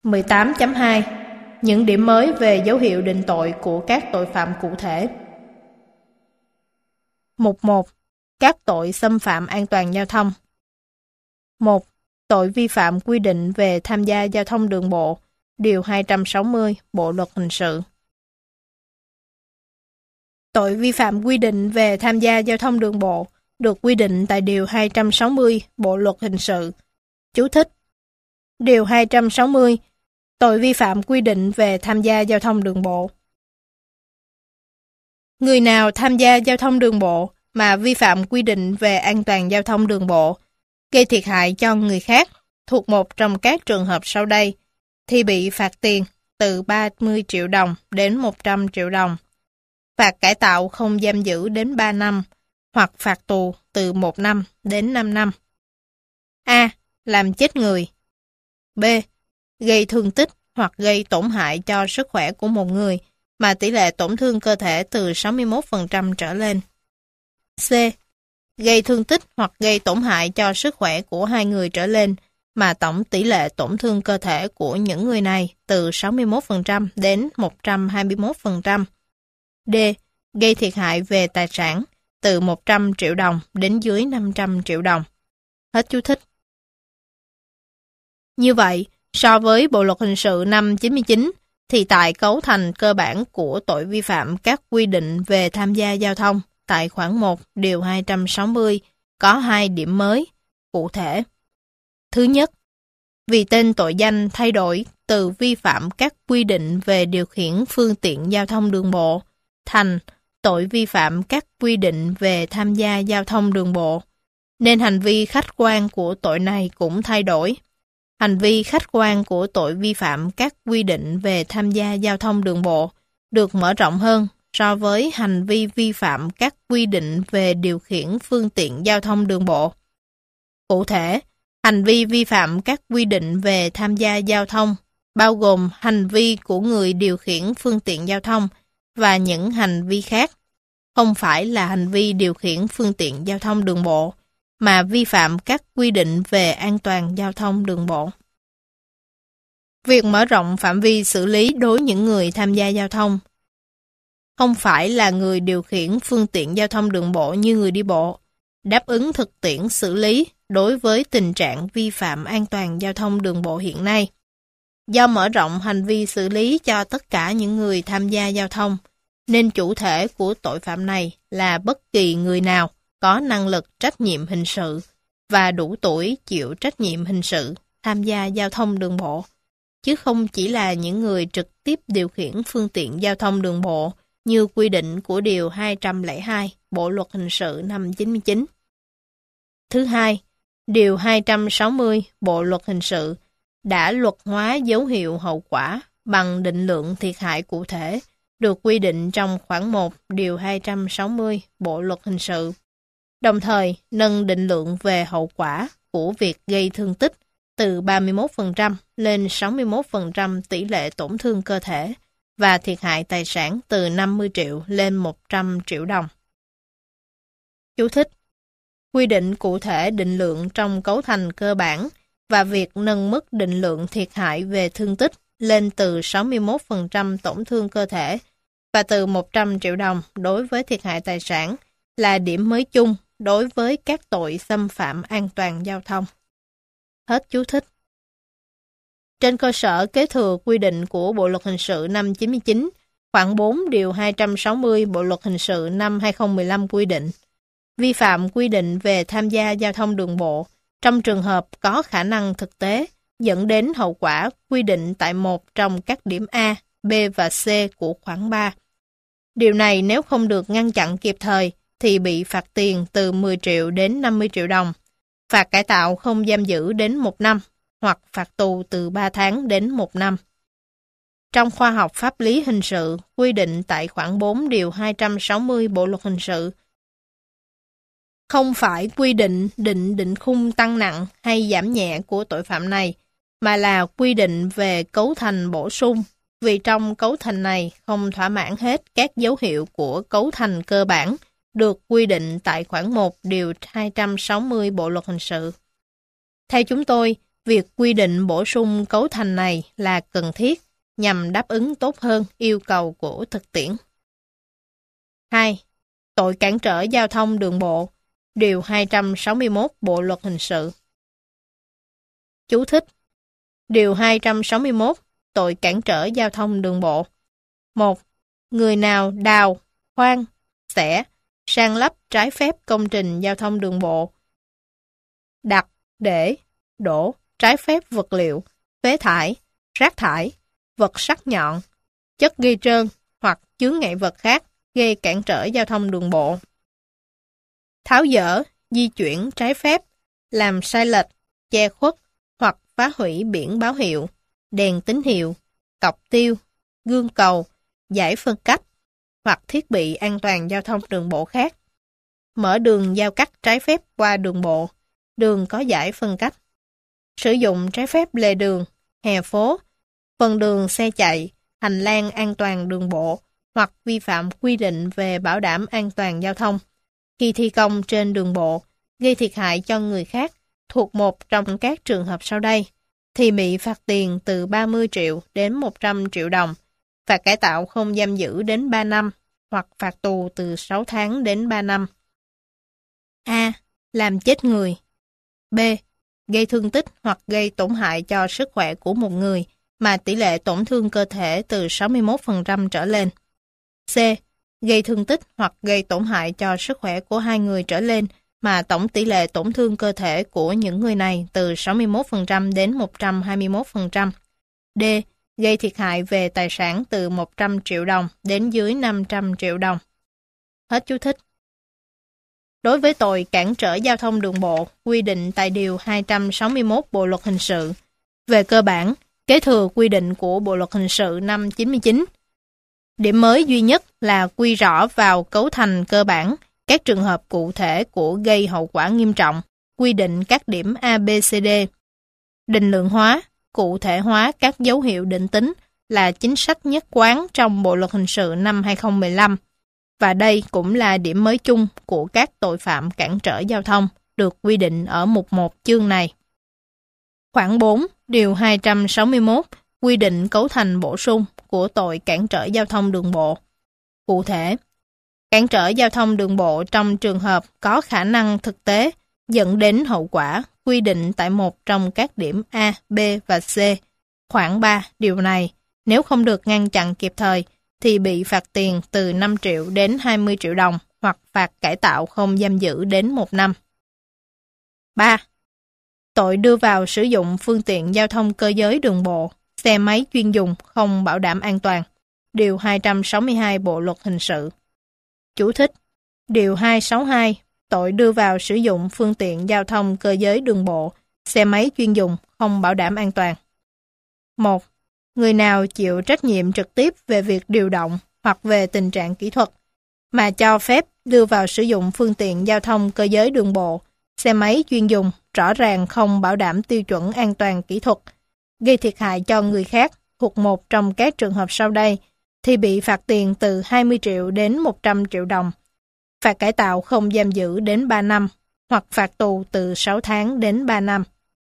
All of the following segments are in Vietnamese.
18.2 Những điểm mới về dấu hiệu định tội của các tội phạm cụ thể. Mục 1. Các tội xâm phạm an toàn giao thông. 1. Tội vi phạm quy định về tham gia giao thông đường bộ, Điều 260 Bộ Luật Hình sự. Tội vi phạm quy định về tham gia giao thông đường bộ được quy định tại Điều 260 Bộ Luật Hình sự. Chú thích: Điều 260 Tội vi phạm quy định về tham gia giao thông đường bộ. Người nào tham gia giao thông đường bộ mà vi phạm quy định về an toàn giao thông đường bộ, gây thiệt hại cho người khác thuộc một trong các trường hợp sau đây, thì bị phạt tiền từ 30 triệu đồng đến 100 triệu đồng, phạt cải tạo không giam giữ đến 3 năm, hoặc phạt tù từ 1 năm đến 5 năm. A. Làm chết người. B. Gây thương tích hoặc gây tổn hại cho sức khỏe của một người mà tỷ lệ tổn thương cơ thể từ 61% trở lên. C. Gây thương tích hoặc gây tổn hại cho sức khỏe của 2 người trở lên mà tổng tỷ lệ tổn thương cơ thể của những người này từ 61% đến 121%. D. Gây thiệt hại về tài sản từ 100 triệu đồng đến dưới 500 triệu đồng. Hết chú thích. Như vậy, so với Bộ Luật Hình sự năm 99, thì tại cấu thành cơ bản của tội vi phạm các quy định về tham gia giao thông tại khoản 1 Điều 260 có 2 điểm mới, cụ thể. Thứ nhất, vì tên tội danh thay đổi từ vi phạm các quy định về điều khiển phương tiện giao thông đường bộ thành tội vi phạm các quy định về tham gia giao thông đường bộ, nên hành vi khách quan của tội này cũng thay đổi. Hành vi khách quan của tội vi phạm các quy định về tham gia giao thông đường bộ được mở rộng hơn so với hành vi vi phạm các quy định về điều khiển phương tiện giao thông đường bộ. Cụ thể, hành vi vi phạm các quy định về tham gia giao thông bao gồm hành vi của người điều khiển phương tiện giao thông và những hành vi khác, không phải là hành vi điều khiển phương tiện giao thông đường bộ, mà vi phạm các quy định về an toàn giao thông đường bộ. Việc mở rộng phạm vi xử lý đối những người tham gia giao thông không phải là người điều khiển phương tiện giao thông đường bộ như người đi bộ, đáp ứng thực tiễn xử lý đối với tình trạng vi phạm an toàn giao thông đường bộ hiện nay. Do mở rộng hành vi xử lý cho tất cả những người tham gia giao thông, nên chủ thể của tội phạm này là bất kỳ người nào có năng lực trách nhiệm hình sự và đủ tuổi chịu trách nhiệm hình sự tham gia giao thông đường bộ, chứ không chỉ là những người trực tiếp điều khiển phương tiện giao thông đường bộ như quy định của Điều 202 Bộ Luật Hình sự năm 99. Thứ hai, Điều 260 Bộ Luật Hình sự đã luật hóa dấu hiệu hậu quả bằng định lượng thiệt hại cụ thể, được quy định trong khoản 1 Điều 260 Bộ Luật Hình sự, đồng thời nâng định lượng về hậu quả của việc gây thương tích từ 31% lên 61% tỷ lệ tổn thương cơ thể và thiệt hại tài sản từ 50 triệu lên 100 triệu đồng. Chú thích: Quy định cụ thể định lượng trong cấu thành cơ bản và việc nâng mức định lượng thiệt hại về thương tích lên từ 61% tổn thương cơ thể và từ 100 triệu đồng đối với thiệt hại tài sản là điểm mới chung đối với các tội xâm phạm an toàn giao thông. Hết chú thích. Trên cơ sở kế thừa quy định của Bộ Luật Hình sự năm 99, khoản 4 Điều 260 Bộ Luật Hình sự năm 2015 quy định, vi phạm quy định về tham gia giao thông đường bộ trong trường hợp có khả năng thực tế dẫn đến hậu quả quy định tại một trong các điểm A, B và C của khoản 3. Điều này nếu không được ngăn chặn kịp thời thì bị phạt tiền từ 10 triệu đến 50 triệu đồng, phạt cải tạo không giam giữ đến 1 năm, hoặc phạt tù từ 3 tháng đến 1 năm. Trong khoa học pháp lý hình sự, quy định tại khoản 4 Điều 260 Bộ Luật Hình sự không phải quy định định khung tăng nặng hay giảm nhẹ của tội phạm này, mà là quy định về cấu thành bổ sung, vì trong cấu thành này không thỏa mãn hết các dấu hiệu của cấu thành cơ bản được quy định tại khoản 1 Điều 260 Bộ Luật Hình sự. Theo chúng tôi, việc quy định bổ sung cấu thành này là cần thiết nhằm đáp ứng tốt hơn yêu cầu của thực tiễn. 2. Tội cản trở giao thông đường bộ, Điều 261 Bộ Luật Hình sự. Chú thích. Điều 261 Tội cản trở giao thông đường bộ. 1. Người nào đào, khoan, xẻ, san lấp trái phép công trình giao thông đường bộ, đặt, để, đổ trái phép vật liệu, phế thải, rác thải, vật sắc nhọn, chất gây trơn hoặc chướng ngại vật khác gây cản trở giao thông đường bộ. Tháo dỡ, di chuyển trái phép, làm sai lệch, che khuất hoặc phá hủy biển báo hiệu, đèn tín hiệu, cọc tiêu, gương cầu, dải phân cách hoặc thiết bị an toàn giao thông đường bộ khác. Mở đường giao cắt trái phép qua đường bộ, đường có dải phân cách. Sử dụng trái phép lề đường, hè phố, phần đường xe chạy, hành lang an toàn đường bộ hoặc vi phạm quy định về bảo đảm an toàn giao thông khi thi công trên đường bộ, gây thiệt hại cho người khác thuộc một trong các trường hợp sau đây, thì bị phạt tiền từ 30 triệu đến 100 triệu đồng, phạt cải tạo không giam giữ đến 3 năm, hoặc phạt tù từ 6 tháng đến 3 năm. A. Làm chết người. B. Gây thương tích hoặc gây tổn hại cho sức khỏe của một người mà tỷ lệ tổn thương cơ thể từ 61% trở lên. C. Gây thương tích hoặc gây tổn hại cho sức khỏe của 2 người trở lên mà tổng tỷ lệ tổn thương cơ thể của những người này từ 61% đến 121%. D. Gây thiệt hại về tài sản từ 100 triệu đồng đến dưới 500 triệu đồng. Hết chú thích. Đối với tội cản trở giao thông đường bộ, quy định tại Điều 261 Bộ Luật Hình sự, về cơ bản, kế thừa quy định của Bộ Luật Hình sự năm 99. Điểm mới duy nhất là quy rõ vào cấu thành cơ bản các trường hợp cụ thể của gây hậu quả nghiêm trọng, quy định các điểm A, B, C, D. Định lượng hóa, cụ thể hóa các dấu hiệu định tính là chính sách nhất quán trong Bộ Luật Hình sự năm 2015, và đây cũng là điểm mới chung của các tội phạm cản trở giao thông được quy định ở mục 1 chương này. Khoản 4, Điều 261 quy định cấu thành bổ sung của tội cản trở giao thông đường bộ. Cụ thể, cản trở giao thông đường bộ trong trường hợp có khả năng thực tế dẫn đến hậu quả quy định tại một trong các điểm A, B và C. Khoản 3 điều này, nếu không được ngăn chặn kịp thời, thì bị phạt tiền từ 5 triệu đến 20 triệu đồng hoặc phạt cải tạo không giam giữ đến 1 năm. 3. Tội đưa vào sử dụng phương tiện giao thông cơ giới đường bộ, xe máy chuyên dùng không bảo đảm an toàn. Điều 262 Bộ Luật Hình sự. Chú thích. Điều 262 tội đưa vào sử dụng phương tiện giao thông cơ giới đường bộ, xe máy chuyên dùng không bảo đảm an toàn. 1. Người nào chịu trách nhiệm trực tiếp về việc điều động hoặc về tình trạng kỹ thuật mà cho phép đưa vào sử dụng phương tiện giao thông cơ giới đường bộ, xe máy chuyên dùng rõ ràng không bảo đảm tiêu chuẩn an toàn kỹ thuật, gây thiệt hại cho người khác thuộc một trong các trường hợp sau đây, thì bị phạt tiền từ 20 triệu đến 100 triệu đồng, phạt cải tạo không giam giữ đến 3 năm, hoặc phạt tù từ 6 tháng đến 3 năm.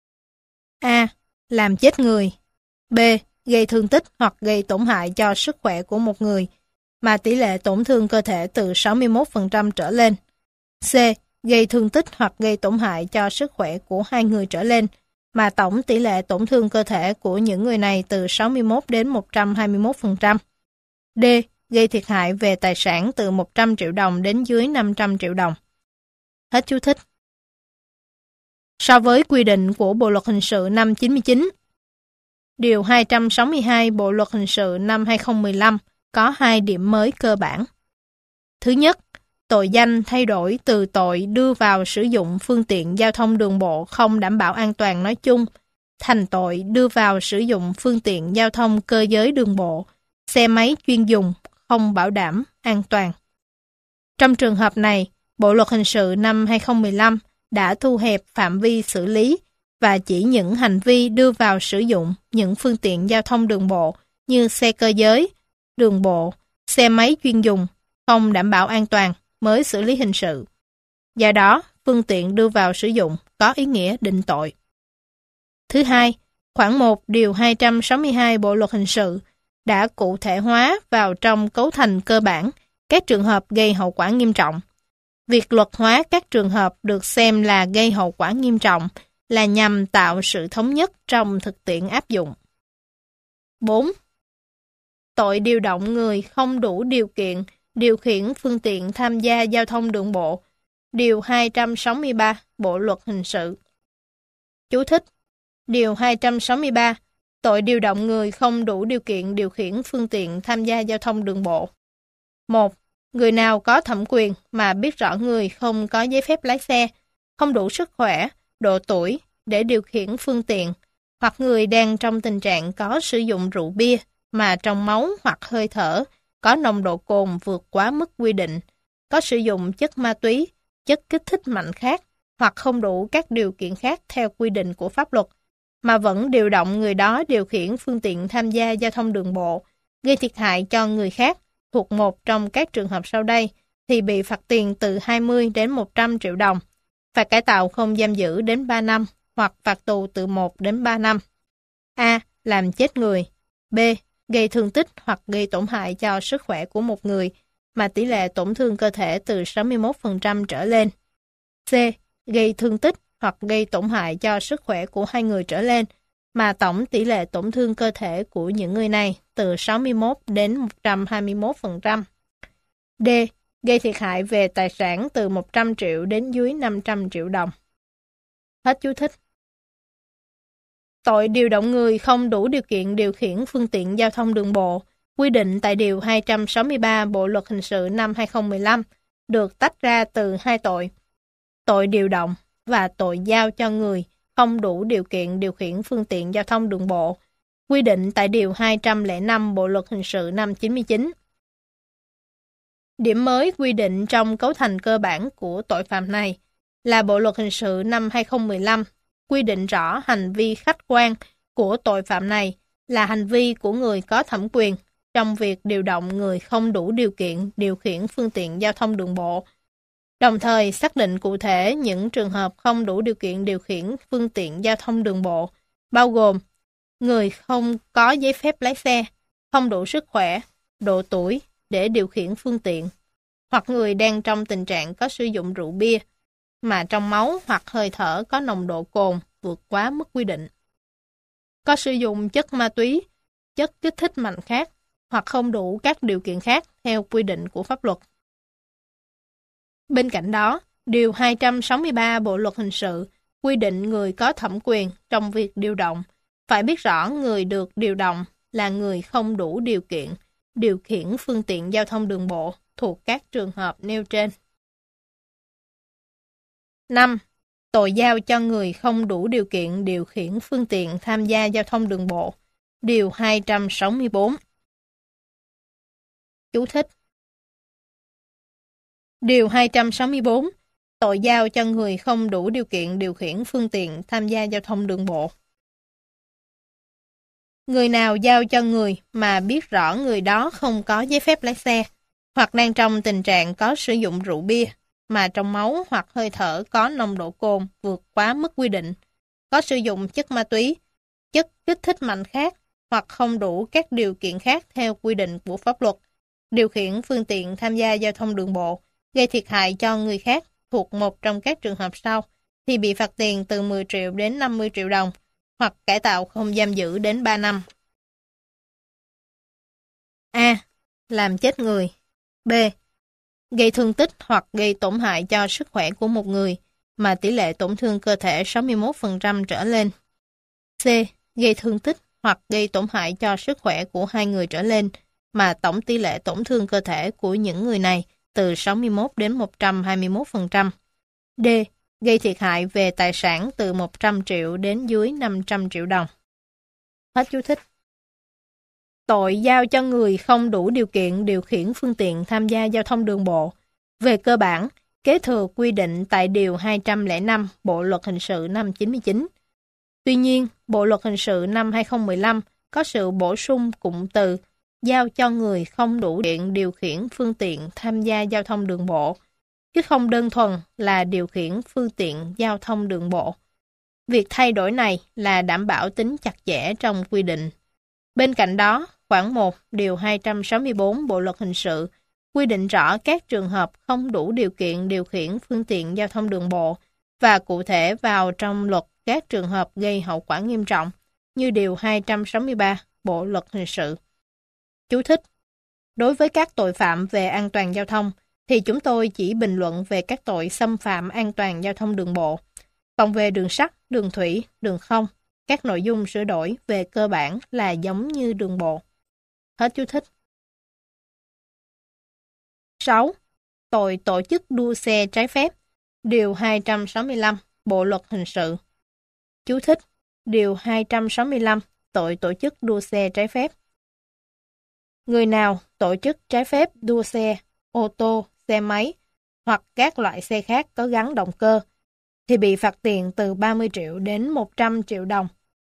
A. Làm chết người. B. Gây thương tích hoặc gây tổn hại cho sức khỏe của một người, mà tỷ lệ tổn thương cơ thể từ 61% trở lên. C. Gây thương tích hoặc gây tổn hại cho sức khỏe của 2 người trở lên, mà tổng tỷ lệ tổn thương cơ thể của những người này từ 61 đến 121%. D. Gây thiệt hại về tài sản từ 100 triệu đồng đến dưới 500 triệu đồng. Hết chú thích. So với quy định của Bộ Luật Hình sự năm 99, Điều 262 Bộ Luật Hình sự năm 2015 có 2 điểm mới cơ bản. Thứ nhất, tội danh thay đổi từ tội đưa vào sử dụng phương tiện giao thông đường bộ không đảm bảo an toàn nói chung thành tội đưa vào sử dụng phương tiện giao thông cơ giới đường bộ, xe máy chuyên dùng không bảo đảm an toàn. Trong trường hợp này, Bộ Luật Hình sự năm 2015 đã thu hẹp phạm vi xử lý và chỉ những hành vi đưa vào sử dụng những phương tiện giao thông đường bộ như xe cơ giới, đường bộ, xe máy chuyên dùng không đảm bảo an toàn mới xử lý hình sự. Do đó, phương tiện đưa vào sử dụng có ý nghĩa định tội. Thứ hai, khoản 1 điều 262 Bộ luật hình sự đã cụ thể hóa vào trong cấu thành cơ bản các trường hợp gây hậu quả nghiêm trọng. Việc luật hóa các trường hợp được xem là gây hậu quả nghiêm trọng là nhằm tạo sự thống nhất trong thực tiễn áp dụng. 4. Tội điều động người không đủ điều kiện điều khiển phương tiện tham gia giao thông đường bộ, điều 263 Bộ luật hình sự. Chú thích: Điều 263, tội điều động người không đủ điều kiện điều khiển phương tiện tham gia giao thông đường bộ. 1. Người nào có thẩm quyền mà biết rõ người không có giấy phép lái xe, không đủ sức khỏe, độ tuổi để điều khiển phương tiện, hoặc người đang trong tình trạng có sử dụng rượu bia mà trong máu hoặc hơi thở có nồng độ cồn vượt quá mức quy định, có sử dụng chất ma túy, chất kích thích mạnh khác, hoặc không đủ các điều kiện khác theo quy định của pháp luật, mà vẫn điều động người đó điều khiển phương tiện tham gia giao thông đường bộ, gây thiệt hại cho người khác thuộc một trong các trường hợp sau đây, thì bị phạt tiền từ 20 đến 100 triệu đồng, phạt cải tạo không giam giữ đến 3 năm, hoặc phạt tù từ 1 đến 3 năm. A. Làm chết người. B. Gây thương tích hoặc gây tổn hại cho sức khỏe của một người, mà tỷ lệ tổn thương cơ thể từ 61% trở lên. C. Gây thương tích hoặc gây tổn hại cho sức khỏe của 2 người trở lên, mà tổng tỷ lệ tổn thương cơ thể của những người này từ 61 đến 121%. D. Gây thiệt hại về tài sản từ 100 triệu đến dưới 500 triệu đồng. Hết chú thích. Tội điều động người không đủ điều kiện điều khiển phương tiện giao thông đường bộ, quy định tại Điều 263 Bộ Luật Hình sự năm 2015, được tách ra từ hai tội: tội điều động và tội giao cho người không đủ điều kiện điều khiển phương tiện giao thông đường bộ, quy định tại Điều 205 Bộ Luật Hình sự năm 99. Điểm mới quy định trong cấu thành cơ bản của tội phạm này là Bộ Luật Hình sự năm 2015 quy định rõ hành vi khách quan của tội phạm này là hành vi của người có thẩm quyền trong việc điều động người không đủ điều kiện điều khiển phương tiện giao thông đường bộ, đồng thời xác định cụ thể những trường hợp không đủ điều kiện điều khiển phương tiện giao thông đường bộ, bao gồm người không có giấy phép lái xe, không đủ sức khỏe, độ tuổi để điều khiển phương tiện, hoặc người đang trong tình trạng có sử dụng rượu bia, mà trong máu hoặc hơi thở có nồng độ cồn vượt quá mức quy định, có sử dụng chất ma túy, chất kích thích mạnh khác, hoặc không đủ các điều kiện khác theo quy định của pháp luật. Bên cạnh đó, Điều 263 Bộ Luật Hình sự quy định người có thẩm quyền trong việc điều động phải biết rõ người được điều động là người không đủ điều kiện điều khiển phương tiện giao thông đường bộ thuộc các trường hợp nêu trên. 5. Tội giao cho người không đủ điều kiện điều khiển phương tiện tham gia giao thông đường bộ. Điều 264. Chú thích: Điều 264. Tội giao cho người không đủ điều kiện điều khiển phương tiện tham gia giao thông đường bộ. Người nào giao cho người mà biết rõ người đó không có giấy phép lái xe, hoặc đang trong tình trạng có sử dụng rượu bia, mà trong máu hoặc hơi thở có nồng độ cồn vượt quá mức quy định, có sử dụng chất ma túy, chất kích thích mạnh khác, hoặc không đủ các điều kiện khác theo quy định của pháp luật, điều khiển phương tiện tham gia giao thông đường bộ, gây thiệt hại cho người khác thuộc một trong các trường hợp sau, thì bị phạt tiền từ 10 triệu đến 50 triệu đồng, hoặc cải tạo không giam giữ đến 3 năm. A. Làm chết người. B. Gây thương tích hoặc gây tổn hại cho sức khỏe của một người, mà tỷ lệ tổn thương cơ thể 61% trở lên. C. Gây thương tích hoặc gây tổn hại cho sức khỏe của 2 người trở lên, mà tổng tỷ lệ tổn thương cơ thể của những người này từ 61 đến 121%. D. Gây thiệt hại về tài sản từ 100 triệu đến dưới 500 triệu đồng. Hết chú thích. Tội giao cho người không đủ điều kiện điều khiển phương tiện tham gia giao thông đường bộ, về cơ bản, kế thừa quy định tại Điều 205 Bộ Luật Hình sự năm 99. Tuy nhiên, Bộ Luật Hình sự năm 2015 có sự bổ sung cụm từ giao cho người không đủ điều kiện điều khiển phương tiện tham gia giao thông đường bộ, chứ không đơn thuần là điều khiển phương tiện giao thông đường bộ. Việc thay đổi này là đảm bảo tính chặt chẽ trong quy định. Bên cạnh đó, khoản 1 điều 264 Bộ luật hình sự quy định rõ các trường hợp không đủ điều kiện điều khiển phương tiện giao thông đường bộ và cụ thể vào trong luật các trường hợp gây hậu quả nghiêm trọng như điều 263 Bộ luật hình sự. Chú thích: đối với các tội phạm về an toàn giao thông thì chúng tôi chỉ bình luận về các tội xâm phạm an toàn giao thông đường bộ. Còn về đường sắt, đường thủy, đường không, các nội dung sửa đổi về cơ bản là giống như đường bộ. Hết chú thích. 6. Tội tổ chức đua xe trái phép. Điều 265 Bộ luật hình sự. Chú thích: điều 265 tội tổ chức đua xe trái phép. Người nào tổ chức trái phép đua xe, ô tô, xe máy hoặc các loại xe khác có gắn động cơ thì bị phạt tiền từ 30 triệu đến 100 triệu đồng.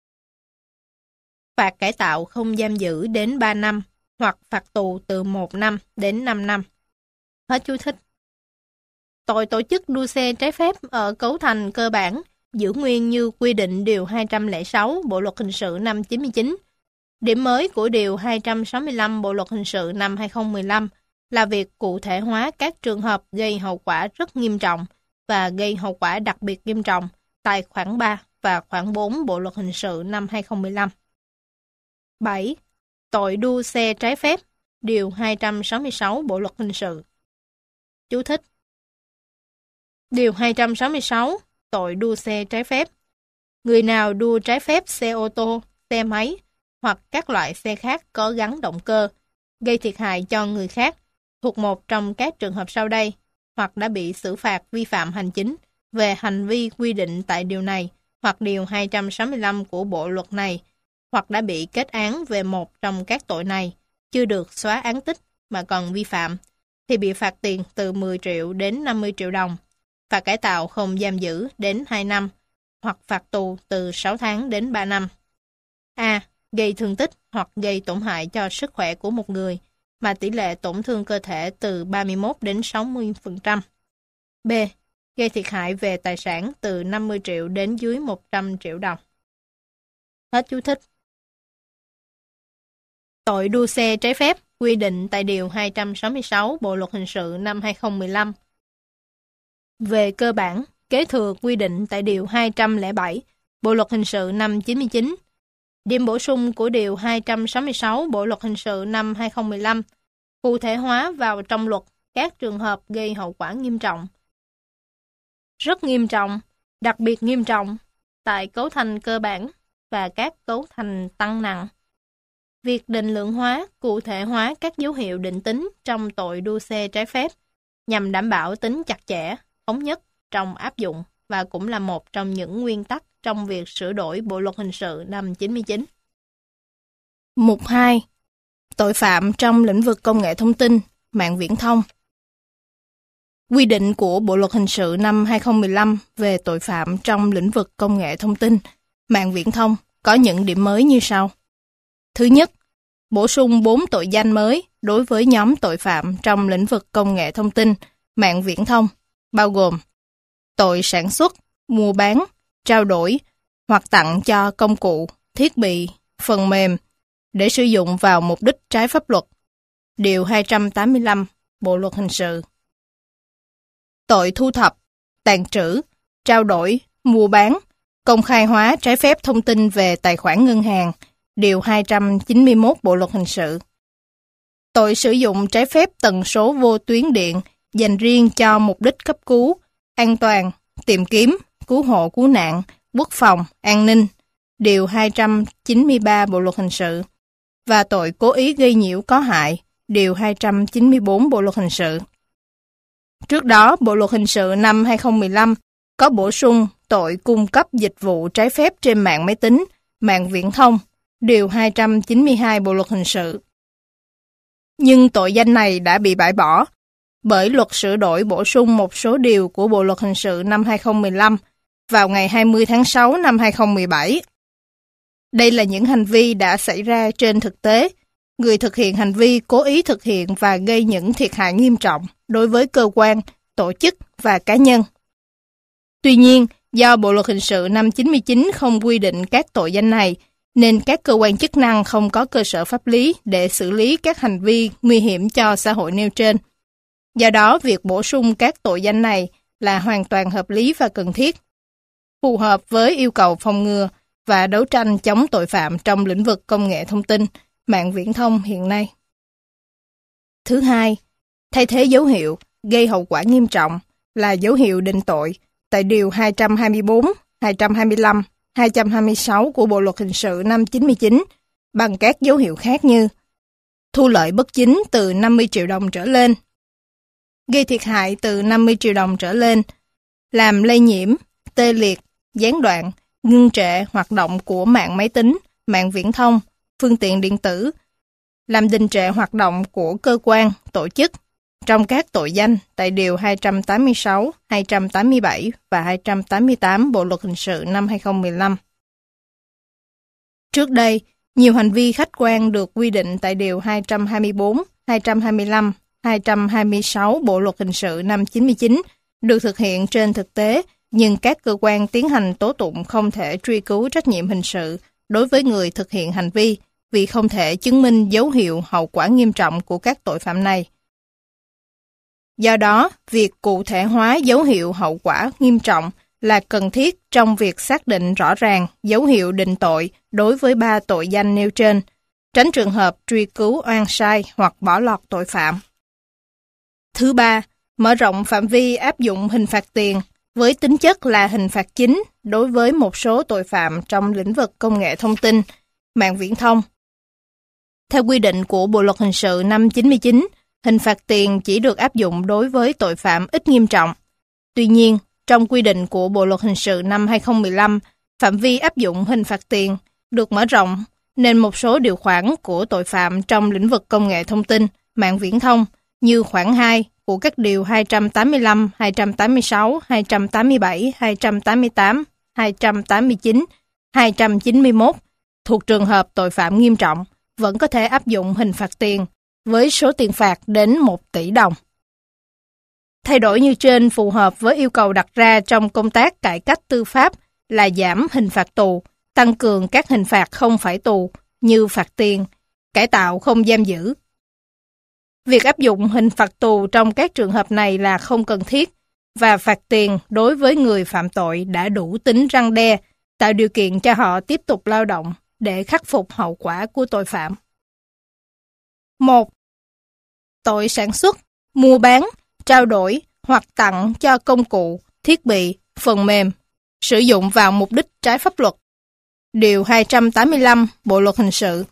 Phạt cải tạo không giam giữ đến 3 năm hoặc phạt tù từ 1 năm đến 5 năm. Hết chú thích. Tội tổ chức đua xe trái phép ở cấu thành cơ bản giữ nguyên như quy định điều 206 Bộ luật hình sự năm 99. Điểm mới của điều 265 Bộ luật hình sự năm 2015 là việc cụ thể hóa các trường hợp gây hậu quả rất nghiêm trọng và gây hậu quả đặc biệt nghiêm trọng tại khoản 3 và khoản 4 Bộ luật hình sự năm 2015. 7. Tội đua xe trái phép. Điều 266 Bộ luật hình sự. Chú thích: điều 266 tội đua xe trái phép. Người nào đua trái phép xe ô tô, xe máy hoặc các loại xe khác có gắn động cơ, gây thiệt hại cho người khác thuộc một trong các trường hợp sau đây, hoặc đã bị xử phạt vi phạm hành chính về hành vi quy định tại điều này hoặc điều 265 của bộ luật này, hoặc đã bị kết án về một trong các tội này, chưa được xóa án tích mà còn vi phạm, thì bị phạt tiền từ 10 triệu đến 50 triệu đồng, phạt cải tạo không giam giữ đến 2 năm, hoặc phạt tù từ 6 tháng đến 3 năm. A. Gây thương tích hoặc gây tổn hại cho sức khỏe của một người, mà tỷ lệ tổn thương cơ thể từ 31 đến 60%. B. Gây thiệt hại về tài sản từ 50 triệu đến dưới 100 triệu đồng. Hết chú thích. Tội đua xe trái phép quy định tại điều 266 Bộ luật hình sự năm 2015. Về cơ bản, kế thừa quy định tại điều 207 Bộ luật hình sự năm 99. Điểm bổ sung của điều 266 Bộ luật hình sự năm 2015 cụ thể hóa vào trong luật các trường hợp gây hậu quả nghiêm trọng, rất nghiêm trọng, đặc biệt nghiêm trọng tại cấu thành cơ bản và các cấu thành tăng nặng. Việc định lượng hóa, cụ thể hóa các dấu hiệu định tính trong tội đua xe trái phép nhằm đảm bảo tính chặt chẽ, thống nhất trong áp dụng và cũng là một trong những nguyên tắc trong việc sửa đổi Bộ luật hình sự năm 99. Mục 2. Tội phạm trong lĩnh vực công nghệ thông tin, mạng viễn thông. Quy định của Bộ luật hình sự năm 2015 về tội phạm trong lĩnh vực công nghệ thông tin, mạng viễn thông có những điểm mới như sau. Thứ nhất, bổ sung 4 tội danh mới đối với nhóm tội phạm trong lĩnh vực công nghệ thông tin, mạng viễn thông, bao gồm tội sản xuất, mua bán, trao đổi hoặc tặng cho công cụ, thiết bị, phần mềm để sử dụng vào mục đích trái pháp luật. Điều 285 Bộ luật hình sự. Tội thu thập, tàng trữ, trao đổi, mua bán, công khai hóa trái phép thông tin về tài khoản ngân hàng. Điều 291 Bộ luật hình sự. Tội sử dụng trái phép tần số vô tuyến điện dành riêng cho mục đích cấp cứu, an toàn, tìm kiếm, cứu hộ cứu nạn, quốc phòng, an ninh. Điều 293 Bộ luật hình sự. Và tội cố ý gây nhiễu có hại. Điều 294 Bộ luật hình sự. Trước đó, Bộ luật hình sự năm 2015 có bổ sung tội cung cấp dịch vụ trái phép trên mạng máy tính, mạng viễn thông. Điều 292 Bộ luật hình sự. Nhưng tội danh này đã bị bãi bỏ bởi luật sửa đổi bổ sung một số điều của Bộ luật hình sự năm 2015 vào ngày 20 tháng 6 năm 2017. Đây là những hành vi đã xảy ra trên thực tế. Người thực hiện hành vi cố ý thực hiện và gây những thiệt hại nghiêm trọng đối với cơ quan, tổ chức và cá nhân. Tuy nhiên, Do Bộ luật hình sự năm 99 không quy định các tội danh này, nên các cơ quan chức năng không có cơ sở pháp lý để xử lý các hành vi nguy hiểm cho xã hội nêu trên. Do đó, việc bổ sung các tội danh này là hoàn toàn hợp lý và cần thiết, phù hợp với yêu cầu phòng ngừa và đấu tranh chống tội phạm trong lĩnh vực công nghệ thông tin, mạng viễn thông hiện nay. Thứ hai, thay thế dấu hiệu gây hậu quả nghiêm trọng là dấu hiệu định tội tại Điều 224, 225, 226 của Bộ luật hình sự năm 99 bằng các dấu hiệu khác như thu lợi bất chính từ 50 triệu đồng trở lên, gây thiệt hại từ 50 triệu đồng trở lên, làm lây nhiễm, tê liệt, gián đoạn, ngưng trệ hoạt động của mạng máy tính, mạng viễn thông, phương tiện điện tử, làm đình trệ hoạt động của cơ quan, tổ chức, trong các tội danh tại Điều 286, 287 và 288 Bộ luật hình sự năm 2015. Trước đây, nhiều hành vi khách quan được quy định tại Điều 224, 225, 226 Bộ luật hình sự năm 99 được thực hiện trên thực tế, nhưng các cơ quan tiến hành tố tụng không thể truy cứu trách nhiệm hình sự đối với người thực hiện hành vi vì không thể chứng minh dấu hiệu hậu quả nghiêm trọng của các tội phạm này. Do đó, việc cụ thể hóa dấu hiệu hậu quả nghiêm trọng là cần thiết trong việc xác định rõ ràng dấu hiệu định tội đối với 3 tội danh nêu trên, tránh trường hợp truy cứu oan sai hoặc bỏ lọt tội phạm. Thứ ba, mở rộng phạm vi áp dụng hình phạt tiền với tính chất là hình phạt chính đối với một số tội phạm trong lĩnh vực công nghệ thông tin, mạng viễn thông. Theo quy định của Bộ luật hình sự năm 99, hình phạt tiền chỉ được áp dụng đối với tội phạm ít nghiêm trọng. Tuy nhiên, trong quy định của Bộ luật hình sự năm 2015, phạm vi áp dụng hình phạt tiền được mở rộng, nên một số điều khoản của tội phạm trong lĩnh vực công nghệ thông tin, mạng viễn thông như khoản 2 của các điều 285, 286, 287, 288, 289, 291 thuộc trường hợp tội phạm nghiêm trọng vẫn có thể áp dụng hình phạt tiền với số tiền phạt đến 1 tỷ đồng. Thay đổi như trên phù hợp với yêu cầu đặt ra trong công tác cải cách tư pháp là giảm hình phạt tù, tăng cường các hình phạt không phải tù như phạt tiền, cải tạo không giam giữ. Việc áp dụng hình phạt tù trong các trường hợp này là không cần thiết và phạt tiền đối với người phạm tội đã đủ tính răn đe, tạo điều kiện cho họ tiếp tục lao động để khắc phục hậu quả của tội phạm. 1. Tội sản xuất, mua bán, trao đổi hoặc tặng cho công cụ, thiết bị, phần mềm, sử dụng vào mục đích trái pháp luật. Điều 285 Bộ luật hình sự.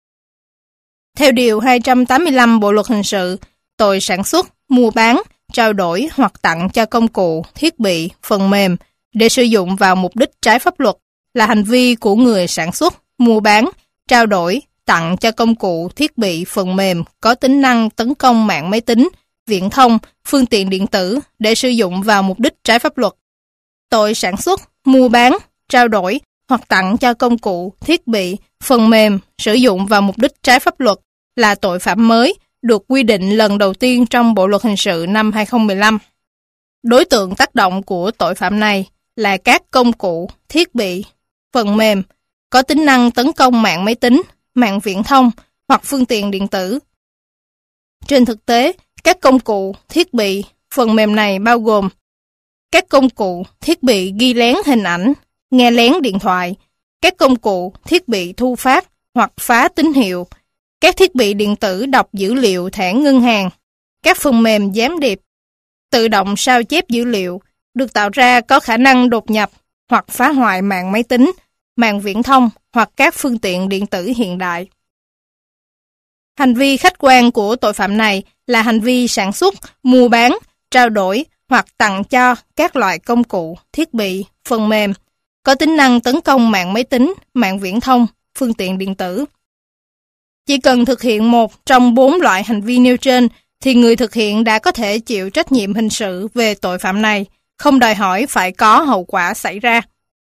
Theo Điều 285 Bộ luật hình sự, tội sản xuất, mua bán, trao đổi hoặc tặng cho công cụ, thiết bị, phần mềm để sử dụng vào mục đích trái pháp luật là hành vi của người sản xuất, mua bán, trao đổi, tặng cho công cụ, thiết bị, phần mềm có tính năng tấn công mạng máy tính, viễn thông, phương tiện điện tử để sử dụng vào mục đích trái pháp luật. Tội sản xuất, mua bán, trao đổi hoặc tặng cho công cụ, thiết bị, phần mềm sử dụng vào mục đích trái pháp luật là tội phạm mới được quy định lần đầu tiên trong Bộ luật hình sự năm 2015. Đối tượng tác động của tội phạm này là các công cụ, thiết bị, phần mềm có tính năng tấn công mạng máy tính, mạng viễn thông hoặc phương tiện điện tử. Trên thực tế, các công cụ, thiết bị, phần mềm này bao gồm các công cụ, thiết bị ghi lén hình ảnh, nghe lén điện thoại, các công cụ, thiết bị thu phát hoặc phá tín hiệu, các thiết bị điện tử đọc dữ liệu thẻ ngân hàng, các phần mềm gián điệp, tự động sao chép dữ liệu, được tạo ra có khả năng đột nhập hoặc phá hoại mạng máy tính, mạng viễn thông hoặc các phương tiện điện tử hiện đại. Hành vi khách quan của tội phạm này là hành vi sản xuất, mua bán, trao đổi hoặc tặng cho các loại công cụ, thiết bị, phần mềm có tính năng tấn công mạng máy tính, mạng viễn thông, phương tiện điện tử. Chỉ cần thực hiện một trong 4 loại hành vi nêu trên thì người thực hiện đã có thể chịu trách nhiệm hình sự về tội phạm này, không đòi hỏi phải có hậu quả xảy ra.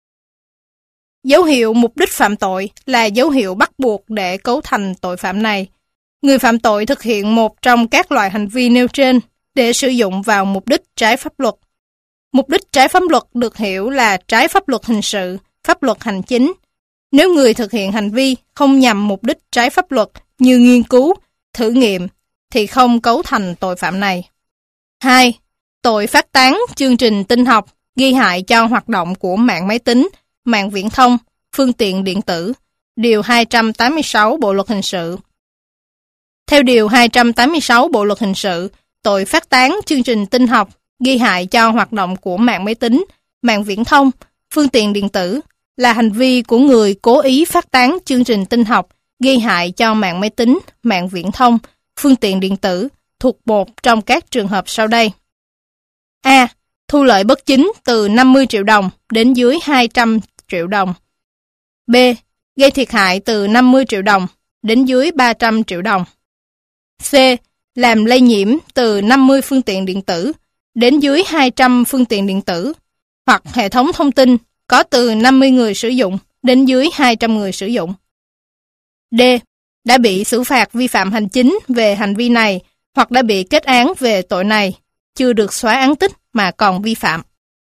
Dấu hiệu mục đích phạm tội là dấu hiệu bắt buộc để cấu thành tội phạm này. Người phạm tội thực hiện một trong các loại hành vi nêu trên để sử dụng vào mục đích trái pháp luật. Mục đích trái pháp luật được hiểu là trái pháp luật hình sự, pháp luật hành chính. Nếu người thực hiện hành vi không nhằm mục đích trái pháp luật như nghiên cứu, thử nghiệm, thì không cấu thành tội phạm này. 2. Tội phát tán chương trình tin học gây hại cho hoạt động của mạng máy tính, mạng viễn thông, phương tiện điện tử. Điều 286 Bộ Luật Hình sự. Theo Điều 286 Bộ Luật Hình sự, tội phát tán chương trình tin học gây hại cho hoạt động của mạng máy tính, mạng viễn thông, phương tiện điện tử là hành vi của người cố ý phát tán chương trình tin học gây hại cho mạng máy tính, mạng viễn thông, phương tiện điện tử thuộc một trong các trường hợp sau đây. A. Thu lợi bất chính từ 50 triệu đồng đến dưới 200 triệu đồng. B. Gây thiệt hại từ 50 triệu đồng đến dưới 300 triệu đồng. C. Làm lây nhiễm từ 50 phương tiện điện tử đến dưới 200 phương tiện điện tử hoặc hệ thống thông tin có từ 50 người sử dụng đến dưới 200 người sử dụng. D. Đã bị xử phạt vi phạm hành chính về hành vi này hoặc đã bị kết án về tội này, chưa được xóa án tích mà còn vi phạm.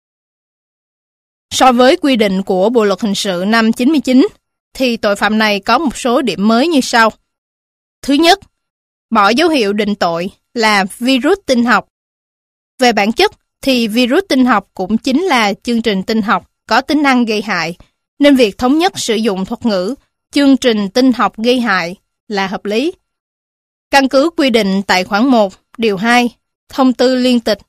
So với quy định của Bộ Luật Hình sự năm 99, thì tội phạm này có một số điểm mới như sau. Thứ nhất, bỏ dấu hiệu định tội là virus tin học. Về bản chất thì virus tin học cũng chính là chương trình tin học có tính năng gây hại, nên việc thống nhất sử dụng thuật ngữ chương trình tin học gây hại là hợp lý. Căn cứ quy định tại khoản 1, điều 2, Thông tư liên tịch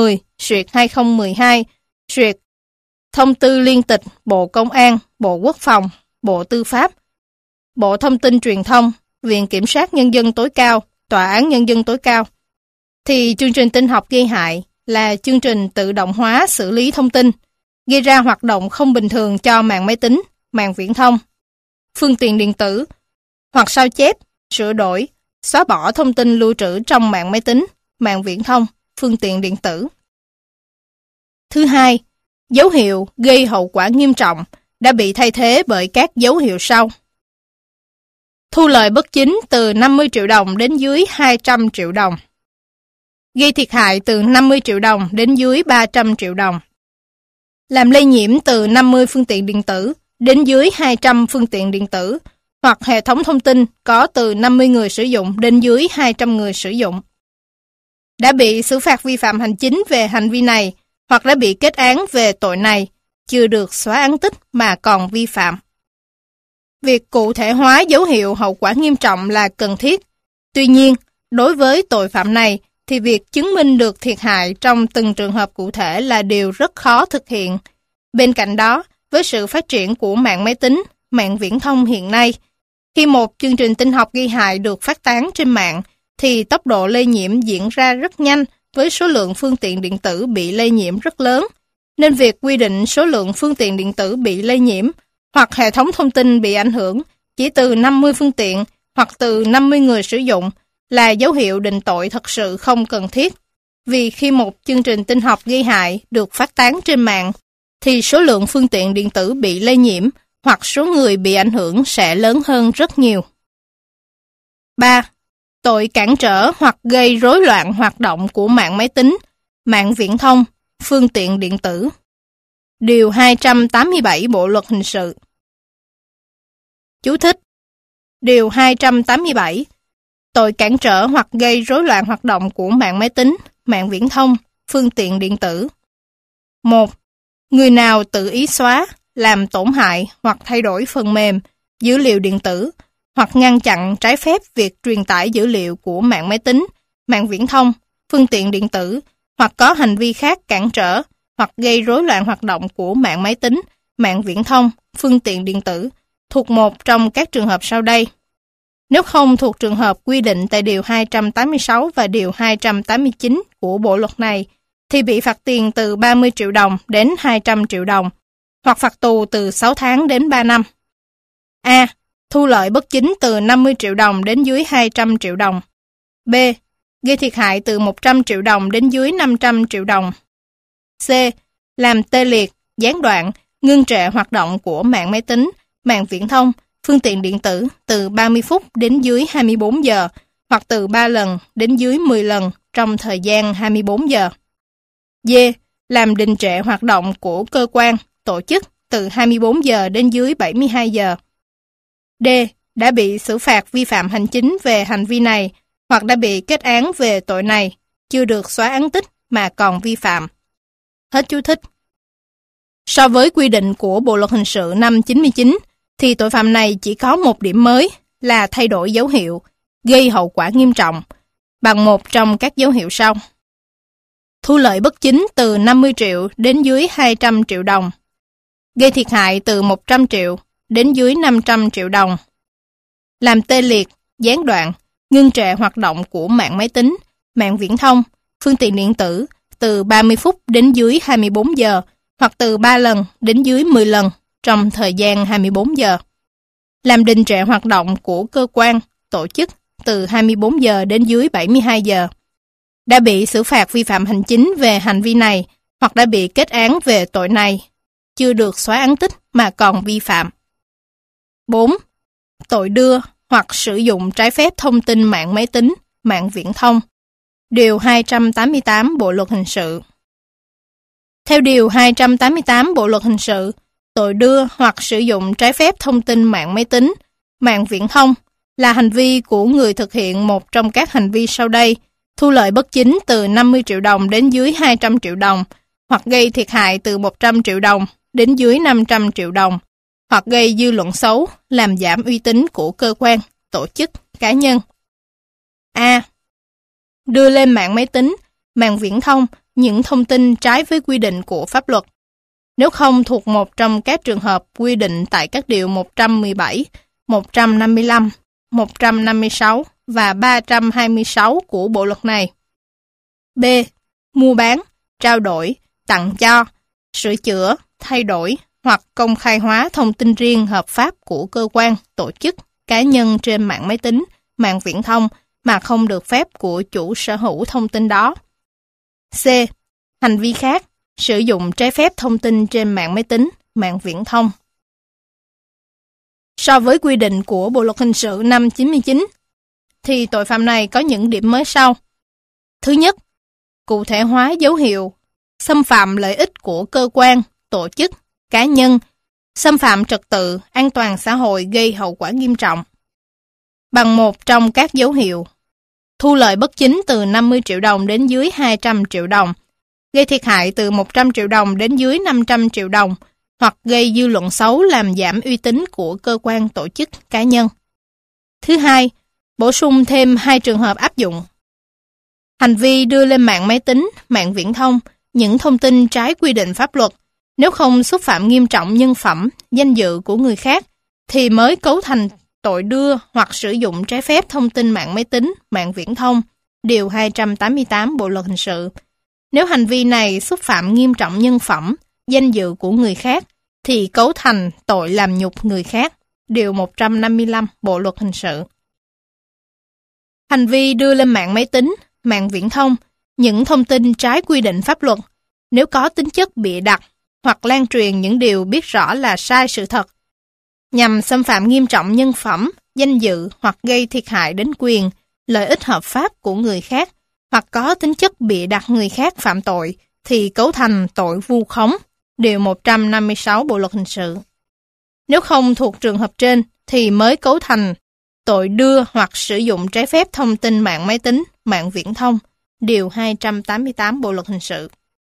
10/2012, Thông tư liên tịch Bộ Công an, Bộ Quốc phòng, Bộ Tư pháp, Bộ Thông tin Truyền thông, Viện Kiểm sát Nhân dân tối cao, Tòa án Nhân dân tối cao, thì chương trình tin học gây hại là chương trình tự động hóa xử lý thông tin, gây ra hoạt động không bình thường cho mạng máy tính, mạng viễn thông, phương tiện điện tử, hoặc sao chép, sửa đổi, xóa bỏ thông tin lưu trữ trong mạng máy tính, mạng viễn thông, phương tiện điện tử. Thứ hai, dấu hiệu gây hậu quả nghiêm trọng đã bị thay thế bởi các dấu hiệu sau. Thu lợi bất chính từ 50 triệu đồng đến dưới 200 triệu đồng. Gây thiệt hại từ 50 triệu đồng đến dưới 300 triệu đồng. Làm lây nhiễm từ 50 phương tiện điện tử đến dưới 200 phương tiện điện tử hoặc hệ thống thông tin có từ 50 người sử dụng đến dưới 200 người sử dụng. Đã bị xử phạt vi phạm hành chính về hành vi này hoặc đã bị kết án về tội này, chưa được xóa án tích mà còn vi phạm. Việc cụ thể hóa dấu hiệu hậu quả nghiêm trọng là cần thiết. Tuy nhiên, đối với tội phạm này thì việc chứng minh được thiệt hại trong từng trường hợp cụ thể là điều rất khó thực hiện. Bên cạnh đó, với sự phát triển của mạng máy tính, mạng viễn thông hiện nay, khi một chương trình tin học gây hại được phát tán trên mạng, thì tốc độ lây nhiễm diễn ra rất nhanh với số lượng phương tiện điện tử bị lây nhiễm rất lớn, nên việc quy định số lượng phương tiện điện tử bị lây nhiễm hoặc hệ thống thông tin bị ảnh hưởng chỉ từ 50 phương tiện hoặc từ 50 người sử dụng là dấu hiệu định tội thật sự không cần thiết. Vì khi một chương trình tin học gây hại được phát tán trên mạng, thì số lượng phương tiện điện tử bị lây nhiễm hoặc số người bị ảnh hưởng sẽ lớn hơn rất nhiều. 3. Tội cản trở hoặc gây rối loạn hoạt động của mạng máy tính, mạng viễn thông, phương tiện điện tử. Điều 287 Bộ Luật Hình sự. Chú thích. Điều 287. Tội cản trở hoặc gây rối loạn hoạt động của mạng máy tính, mạng viễn thông, phương tiện điện tử. 1. Người nào tự ý xóa, làm tổn hại hoặc thay đổi phần mềm, dữ liệu điện tử, hoặc ngăn chặn trái phép việc truyền tải dữ liệu của mạng máy tính, mạng viễn thông, phương tiện điện tử, hoặc có hành vi khác cản trở hoặc gây rối loạn hoạt động của mạng máy tính, mạng viễn thông, phương tiện điện tử, thuộc một trong các trường hợp sau đây. Nếu không thuộc trường hợp quy định tại Điều 286 và Điều 289 của Bộ Luật này, thì bị phạt tiền từ 30 triệu đồng đến 200 triệu đồng, hoặc phạt tù từ 6 tháng đến 3 năm. A. Thu lợi bất chính từ 50 triệu đồng đến dưới 200 triệu đồng. B. Gây thiệt hại từ 100 triệu đồng đến dưới 500 triệu đồng. C. Làm tê liệt, gián đoạn, ngưng trệ hoạt động của mạng máy tính, mạng viễn thông, phương tiện điện tử từ 30 phút đến dưới 24 giờ, hoặc từ 3 lần đến dưới 10 lần trong thời gian 24 giờ. D. làm đình trệ hoạt động của cơ quan, tổ chức từ 24 giờ đến dưới 72 giờ. D. Đã bị xử phạt vi phạm hành chính về hành vi này hoặc đã bị kết án về tội này, chưa được xóa án tích mà còn vi phạm. Hết chú thích. So với quy định của Bộ luật hình sự năm 99, thì tội phạm này chỉ có một điểm mới là thay đổi dấu hiệu, gây hậu quả nghiêm trọng, bằng một trong các dấu hiệu sau. Thu lợi bất chính từ 50 triệu đến dưới 200 triệu đồng. Gây thiệt hại từ 100 triệu đến dưới 500 triệu đồng. Làm tê liệt, gián đoạn, ngưng trệ hoạt động của mạng máy tính, mạng viễn thông, phương tiện điện tử từ 30 phút đến dưới 24 giờ hoặc từ 3 lần đến dưới 10 lần trong thời gian 24 giờ. Làm đình trệ hoạt động của cơ quan, tổ chức từ 24 giờ đến dưới 72 giờ. Đã bị xử phạt vi phạm hành chính về hành vi này hoặc đã bị kết án về tội này, chưa được xóa án tích mà còn vi phạm. 4. Tội đưa hoặc sử dụng trái phép thông tin mạng máy tính, mạng viễn thông. Điều 288 Bộ luật hình sự. Theo Điều 288 Bộ luật hình sự, tội đưa hoặc sử dụng trái phép thông tin mạng máy tính, mạng viễn thông là hành vi của người thực hiện một trong các hành vi sau đây, thu lợi bất chính từ 50 triệu đồng đến dưới 200 triệu đồng, hoặc gây thiệt hại từ 100 triệu đồng đến dưới 500 triệu đồng, hoặc gây dư luận xấu, làm giảm uy tín của cơ quan, tổ chức, cá nhân. A. Đưa lên mạng máy tính, mạng viễn thông những thông tin trái với quy định của pháp luật. Nếu không thuộc một trong các trường hợp quy định tại các điều 117, 155, 156 và 326 của bộ luật này. B. Mua bán, trao đổi, tặng cho, sửa chữa, thay đổi hoặc công khai hóa thông tin riêng hợp pháp của cơ quan, tổ chức, cá nhân trên mạng máy tính, mạng viễn thông mà không được phép của chủ sở hữu thông tin đó. C. Hành vi khác, sử dụng trái phép thông tin trên mạng máy tính, mạng viễn thông. So với quy định của Bộ luật hình sự năm 99, thì tội phạm này có những điểm mới sau. Thứ nhất, cụ thể hóa dấu hiệu, xâm phạm lợi ích của cơ quan, tổ chức, cá nhân, xâm phạm trật tự, an toàn xã hội gây hậu quả nghiêm trọng. Bằng một trong các dấu hiệu, thu lợi bất chính từ 50 triệu đồng đến dưới 200 triệu đồng, gây thiệt hại từ 100 triệu đồng đến dưới 500 triệu đồng, hoặc gây dư luận xấu làm giảm uy tín của cơ quan, tổ chức, cá nhân. Thứ hai, bổ sung thêm 2 trường hợp áp dụng. Hành vi đưa lên mạng máy tính, mạng viễn thông những thông tin trái quy định pháp luật, nếu không xúc phạm nghiêm trọng nhân phẩm, danh dự của người khác, thì mới cấu thành tội đưa hoặc sử dụng trái phép thông tin mạng máy tính, mạng viễn thông, Điều 288 Bộ luật hình sự. Nếu hành vi này xúc phạm nghiêm trọng nhân phẩm, danh dự của người khác, thì cấu thành tội làm nhục người khác, Điều 155 Bộ luật hình sự. Hành vi đưa lên mạng máy tính, mạng viễn thông những thông tin trái quy định pháp luật, nếu có tính chất bịa đặt hoặc lan truyền những điều biết rõ là sai sự thật, nhằm xâm phạm nghiêm trọng nhân phẩm, danh dự hoặc gây thiệt hại đến quyền, lợi ích hợp pháp của người khác, hoặc có tính chất bịa đặt người khác phạm tội, thì cấu thành tội vu khống, Điều 156 Bộ luật hình sự. Nếu không thuộc trường hợp trên, thì mới cấu thành tội đưa hoặc sử dụng trái phép thông tin mạng máy tính, mạng viễn thông, Điều 288 Bộ luật hình sự.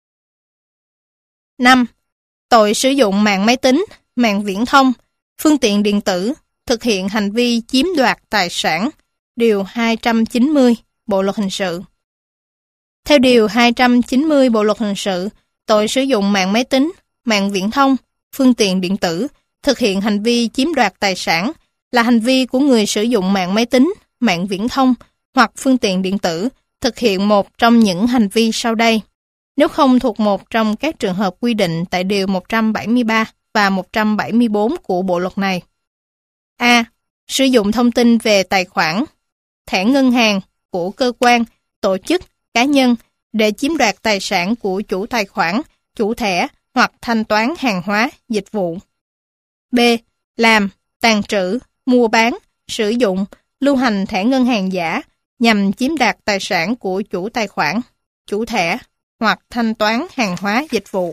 5. Tội sử dụng mạng máy tính, mạng viễn thông, phương tiện điện tử, thực hiện hành vi chiếm đoạt tài sản, Điều 290 Bộ luật hình sự. Theo Điều 290 Bộ luật hình sự, tội sử dụng mạng máy tính, mạng viễn thông, phương tiện điện tử, thực hiện hành vi chiếm đoạt tài sản là hành vi của người sử dụng mạng máy tính, mạng viễn thông hoặc phương tiện điện tử thực hiện một trong những hành vi sau đây, nếu không thuộc một trong các trường hợp quy định tại Điều 173 và 174 của Bộ luật này. A. Sử dụng thông tin về tài khoản, thẻ ngân hàng của cơ quan, tổ chức, cá nhân để chiếm đoạt tài sản của chủ tài khoản, chủ thẻ hoặc thanh toán hàng hóa, dịch vụ. B. Làm, tàng trữ, mua bán, sử dụng, lưu hành thẻ ngân hàng giả nhằm chiếm đoạt tài sản của chủ tài khoản, chủ thẻ hoặc thanh toán hàng hóa dịch vụ.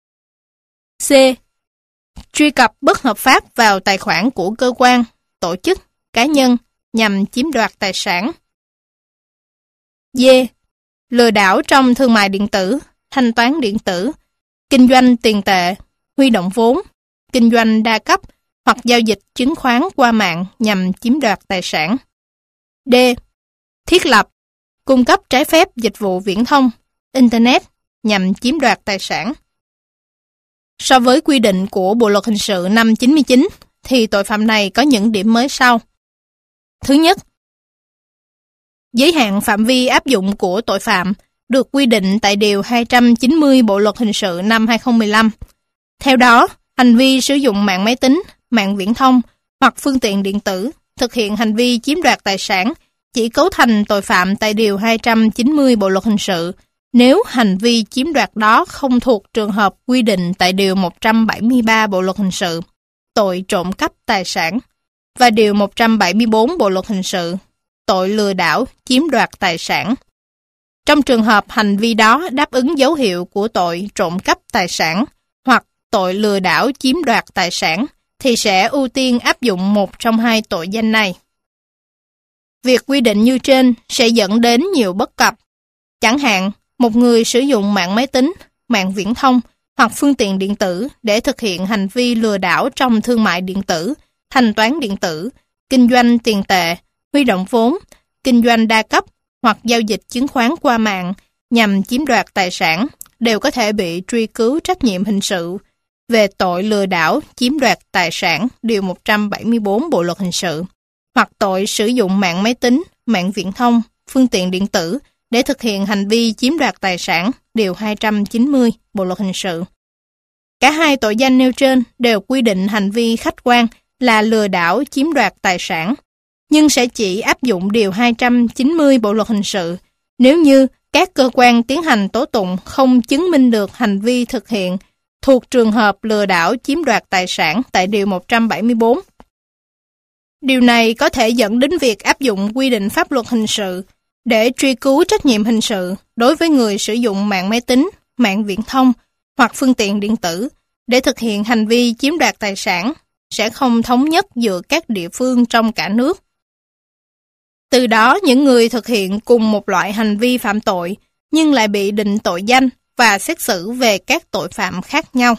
C. Truy cập bất hợp pháp vào tài khoản của cơ quan, tổ chức, cá nhân nhằm chiếm đoạt tài sản. D. Lừa đảo trong thương mại điện tử, thanh toán điện tử, kinh doanh tiền tệ, huy động vốn, kinh doanh đa cấp hoặc giao dịch chứng khoán qua mạng nhằm chiếm đoạt tài sản. D. Thiết lập, cung cấp trái phép dịch vụ viễn thông, Internet nhằm chiếm đoạt tài sản. So với quy định của Bộ Luật Hình sự năm 99, thì tội phạm này có những điểm mới sau. Thứ nhất, giới hạn phạm vi áp dụng của tội phạm được quy định tại Điều 290 Bộ Luật Hình sự năm 2015. Theo đó, hành vi sử dụng mạng máy tính, mạng viễn thông hoặc phương tiện điện tử thực hiện hành vi chiếm đoạt tài sản chỉ cấu thành tội phạm tại Điều 290 Bộ Luật Hình sự nếu hành vi chiếm đoạt đó không thuộc trường hợp quy định tại Điều 173 Bộ Luật Hình sự, tội trộm cắp tài sản, và Điều 174 Bộ Luật Hình sự, tội lừa đảo chiếm đoạt tài sản. Trong trường hợp hành vi đó đáp ứng dấu hiệu của tội trộm cắp tài sản hoặc tội lừa đảo chiếm đoạt tài sản, thì sẽ ưu tiên áp dụng một trong hai tội danh này. Việc quy định như trên sẽ dẫn đến nhiều bất cập. Chẳng hạn, một người sử dụng mạng máy tính, mạng viễn thông hoặc phương tiện điện tử để thực hiện hành vi lừa đảo trong thương mại điện tử, thanh toán điện tử, kinh doanh tiền tệ, huy động vốn, kinh doanh đa cấp hoặc giao dịch chứng khoán qua mạng nhằm chiếm đoạt tài sản đều có thể bị truy cứu trách nhiệm hình sự về tội lừa đảo chiếm đoạt tài sản Điều 174 Bộ Luật Hình sự, hoặc tội sử dụng mạng máy tính, mạng viễn thông, phương tiện điện tử để thực hiện hành vi chiếm đoạt tài sản Điều 290 Bộ Luật Hình sự. Cả hai tội danh nêu trên đều quy định hành vi khách quan là lừa đảo chiếm đoạt tài sản, nhưng sẽ chỉ áp dụng Điều 290 Bộ Luật Hình sự nếu như các cơ quan tiến hành tố tụng không chứng minh được hành vi thực hiện thuộc trường hợp lừa đảo chiếm đoạt tài sản tại Điều 174. Điều này có thể dẫn đến việc áp dụng quy định pháp luật hình sự để truy cứu trách nhiệm hình sự đối với người sử dụng mạng máy tính, mạng viễn thông hoặc phương tiện điện tử để thực hiện hành vi chiếm đoạt tài sản sẽ không thống nhất giữa các địa phương trong cả nước. Từ đó, những người thực hiện cùng một loại hành vi phạm tội nhưng lại bị định tội danh và xét xử về các tội phạm khác nhau.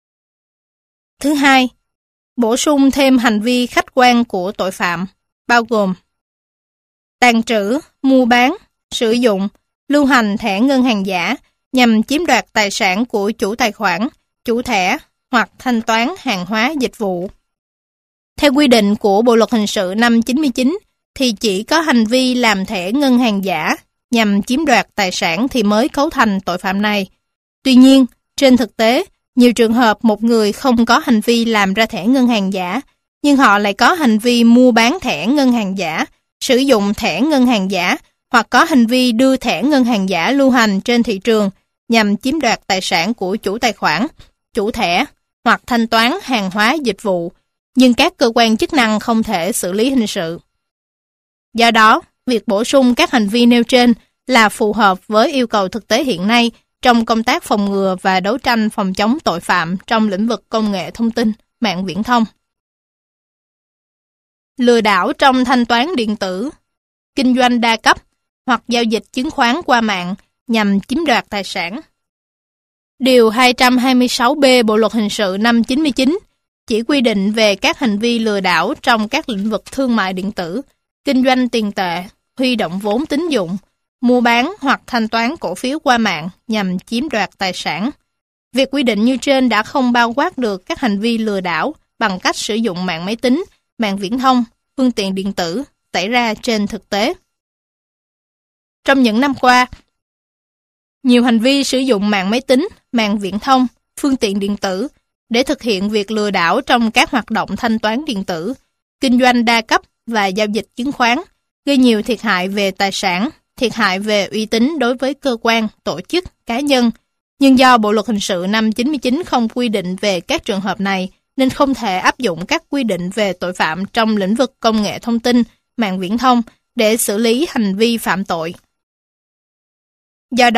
Thứ hai, bổ sung thêm hành vi khách quan của tội phạm, bao gồm tàng trữ, mua bán, sử dụng, lưu hành thẻ ngân hàng giả nhằm chiếm đoạt tài sản của chủ tài khoản, chủ thẻ hoặc thanh toán hàng hóa dịch vụ. Theo quy định của Bộ Luật Hình sự năm 99, thì chỉ có hành vi làm thẻ ngân hàng giả nhằm chiếm đoạt tài sản thì mới cấu thành tội phạm này. Tuy nhiên, trên thực tế, nhiều trường hợp một người không có hành vi làm ra thẻ ngân hàng giả, nhưng họ lại có hành vi mua bán thẻ ngân hàng giả, sử dụng thẻ ngân hàng giả hoặc có hành vi đưa thẻ ngân hàng giả lưu hành trên thị trường nhằm chiếm đoạt tài sản của chủ tài khoản, chủ thẻ hoặc thanh toán hàng hóa dịch vụ, nhưng các cơ quan chức năng không thể xử lý hình sự. Do đó, việc bổ sung các hành vi nêu trên là phù hợp với yêu cầu thực tế hiện nay trong công tác phòng ngừa và đấu tranh phòng chống tội phạm trong lĩnh vực công nghệ thông tin, mạng viễn thông. Lừa đảo trong thanh toán điện tử, kinh doanh đa cấp hoặc giao dịch chứng khoán qua mạng nhằm chiếm đoạt tài sản. Điều 226B Bộ Luật Hình sự năm 99 chỉ quy định về các hành vi lừa đảo trong các lĩnh vực thương mại điện tử, kinh doanh tiền tệ, huy động vốn tín dụng, mua bán hoặc thanh toán cổ phiếu qua mạng nhằm chiếm đoạt tài sản. Việc quy định như trên đã không bao quát được các hành vi lừa đảo bằng cách sử dụng mạng máy tính, mạng viễn thông, phương tiện điện tử xảy ra trên thực tế. Trong những năm qua, nhiều hành vi sử dụng mạng máy tính, mạng viễn thông, phương tiện điện tử để thực hiện việc lừa đảo trong các hoạt động thanh toán điện tử, kinh doanh đa cấp và giao dịch chứng khoán, gây nhiều thiệt hại về tài sản, thiệt hại về uy tín đối với cơ quan, tổ chức, cá nhân. Nhưng do Bộ Luật Hình sự năm 99 không quy định về các trường hợp này, nên không thể áp dụng các quy định về tội phạm trong lĩnh vực công nghệ thông tin, mạng viễn thông để xử lý hành vi phạm tội. Do đó,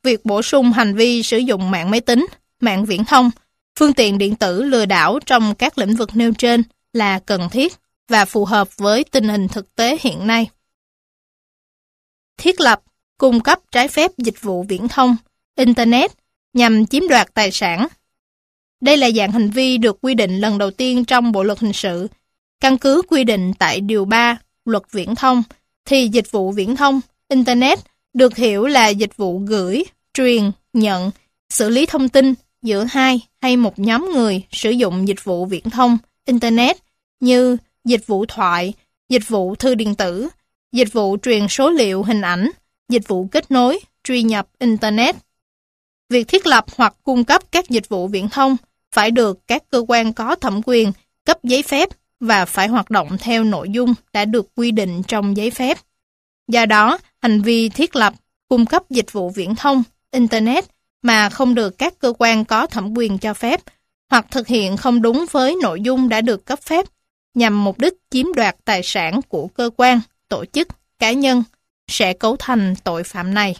việc bổ sung hành vi sử dụng mạng máy tính, mạng viễn thông, phương tiện điện tử lừa đảo trong các lĩnh vực nêu trên là cần thiết và phù hợp với tình hình thực tế hiện nay. Thiết lập, cung cấp trái phép dịch vụ viễn thông, Internet nhằm chiếm đoạt tài sản. Đây là dạng hành vi được quy định lần đầu tiên trong Bộ luật hình sự. Căn cứ quy định tại Điều 3 Luật Viễn thông, thì dịch vụ viễn thông, Internet được hiểu là dịch vụ gửi, truyền, nhận, xử lý thông tin giữa hai hay một nhóm người sử dụng dịch vụ viễn thông, Internet như dịch vụ thoại, dịch vụ thư điện tử, dịch vụ truyền số liệu hình ảnh, dịch vụ kết nối, truy nhập Internet. Việc thiết lập hoặc cung cấp các dịch vụ viễn thông phải được các cơ quan có thẩm quyền cấp giấy phép và phải hoạt động theo nội dung đã được quy định trong giấy phép. Do đó, hành vi thiết lập, cung cấp dịch vụ viễn thông, Internet mà không được các cơ quan có thẩm quyền cho phép hoặc thực hiện không đúng với nội dung đã được cấp phép nhằm mục đích chiếm đoạt tài sản của cơ quan, tổ chức, cá nhân sẽ cấu thành tội phạm này.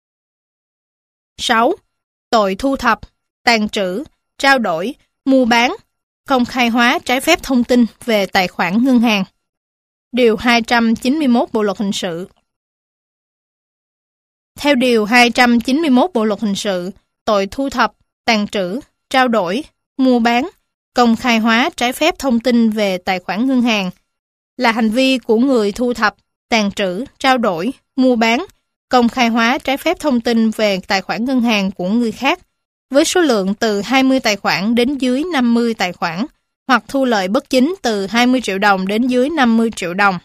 6. Tội thu thập, tàng trữ, trao đổi, mua bán, công khai hóa trái phép thông tin về tài khoản ngân hàng. Điều 291 Bộ luật hình sự. Theo Điều 291 Bộ luật hình sự, tội thu thập, tàng trữ, trao đổi, mua bán, công khai hóa trái phép thông tin về tài khoản ngân hàng là hành vi của người thu thập, tàng trữ, trao đổi, mua bán, công khai hóa trái phép thông tin về tài khoản ngân hàng của người khác với số lượng từ 20 tài khoản đến dưới 50 tài khoản hoặc thu lợi bất chính từ 20 triệu đồng đến dưới 50 triệu đồng.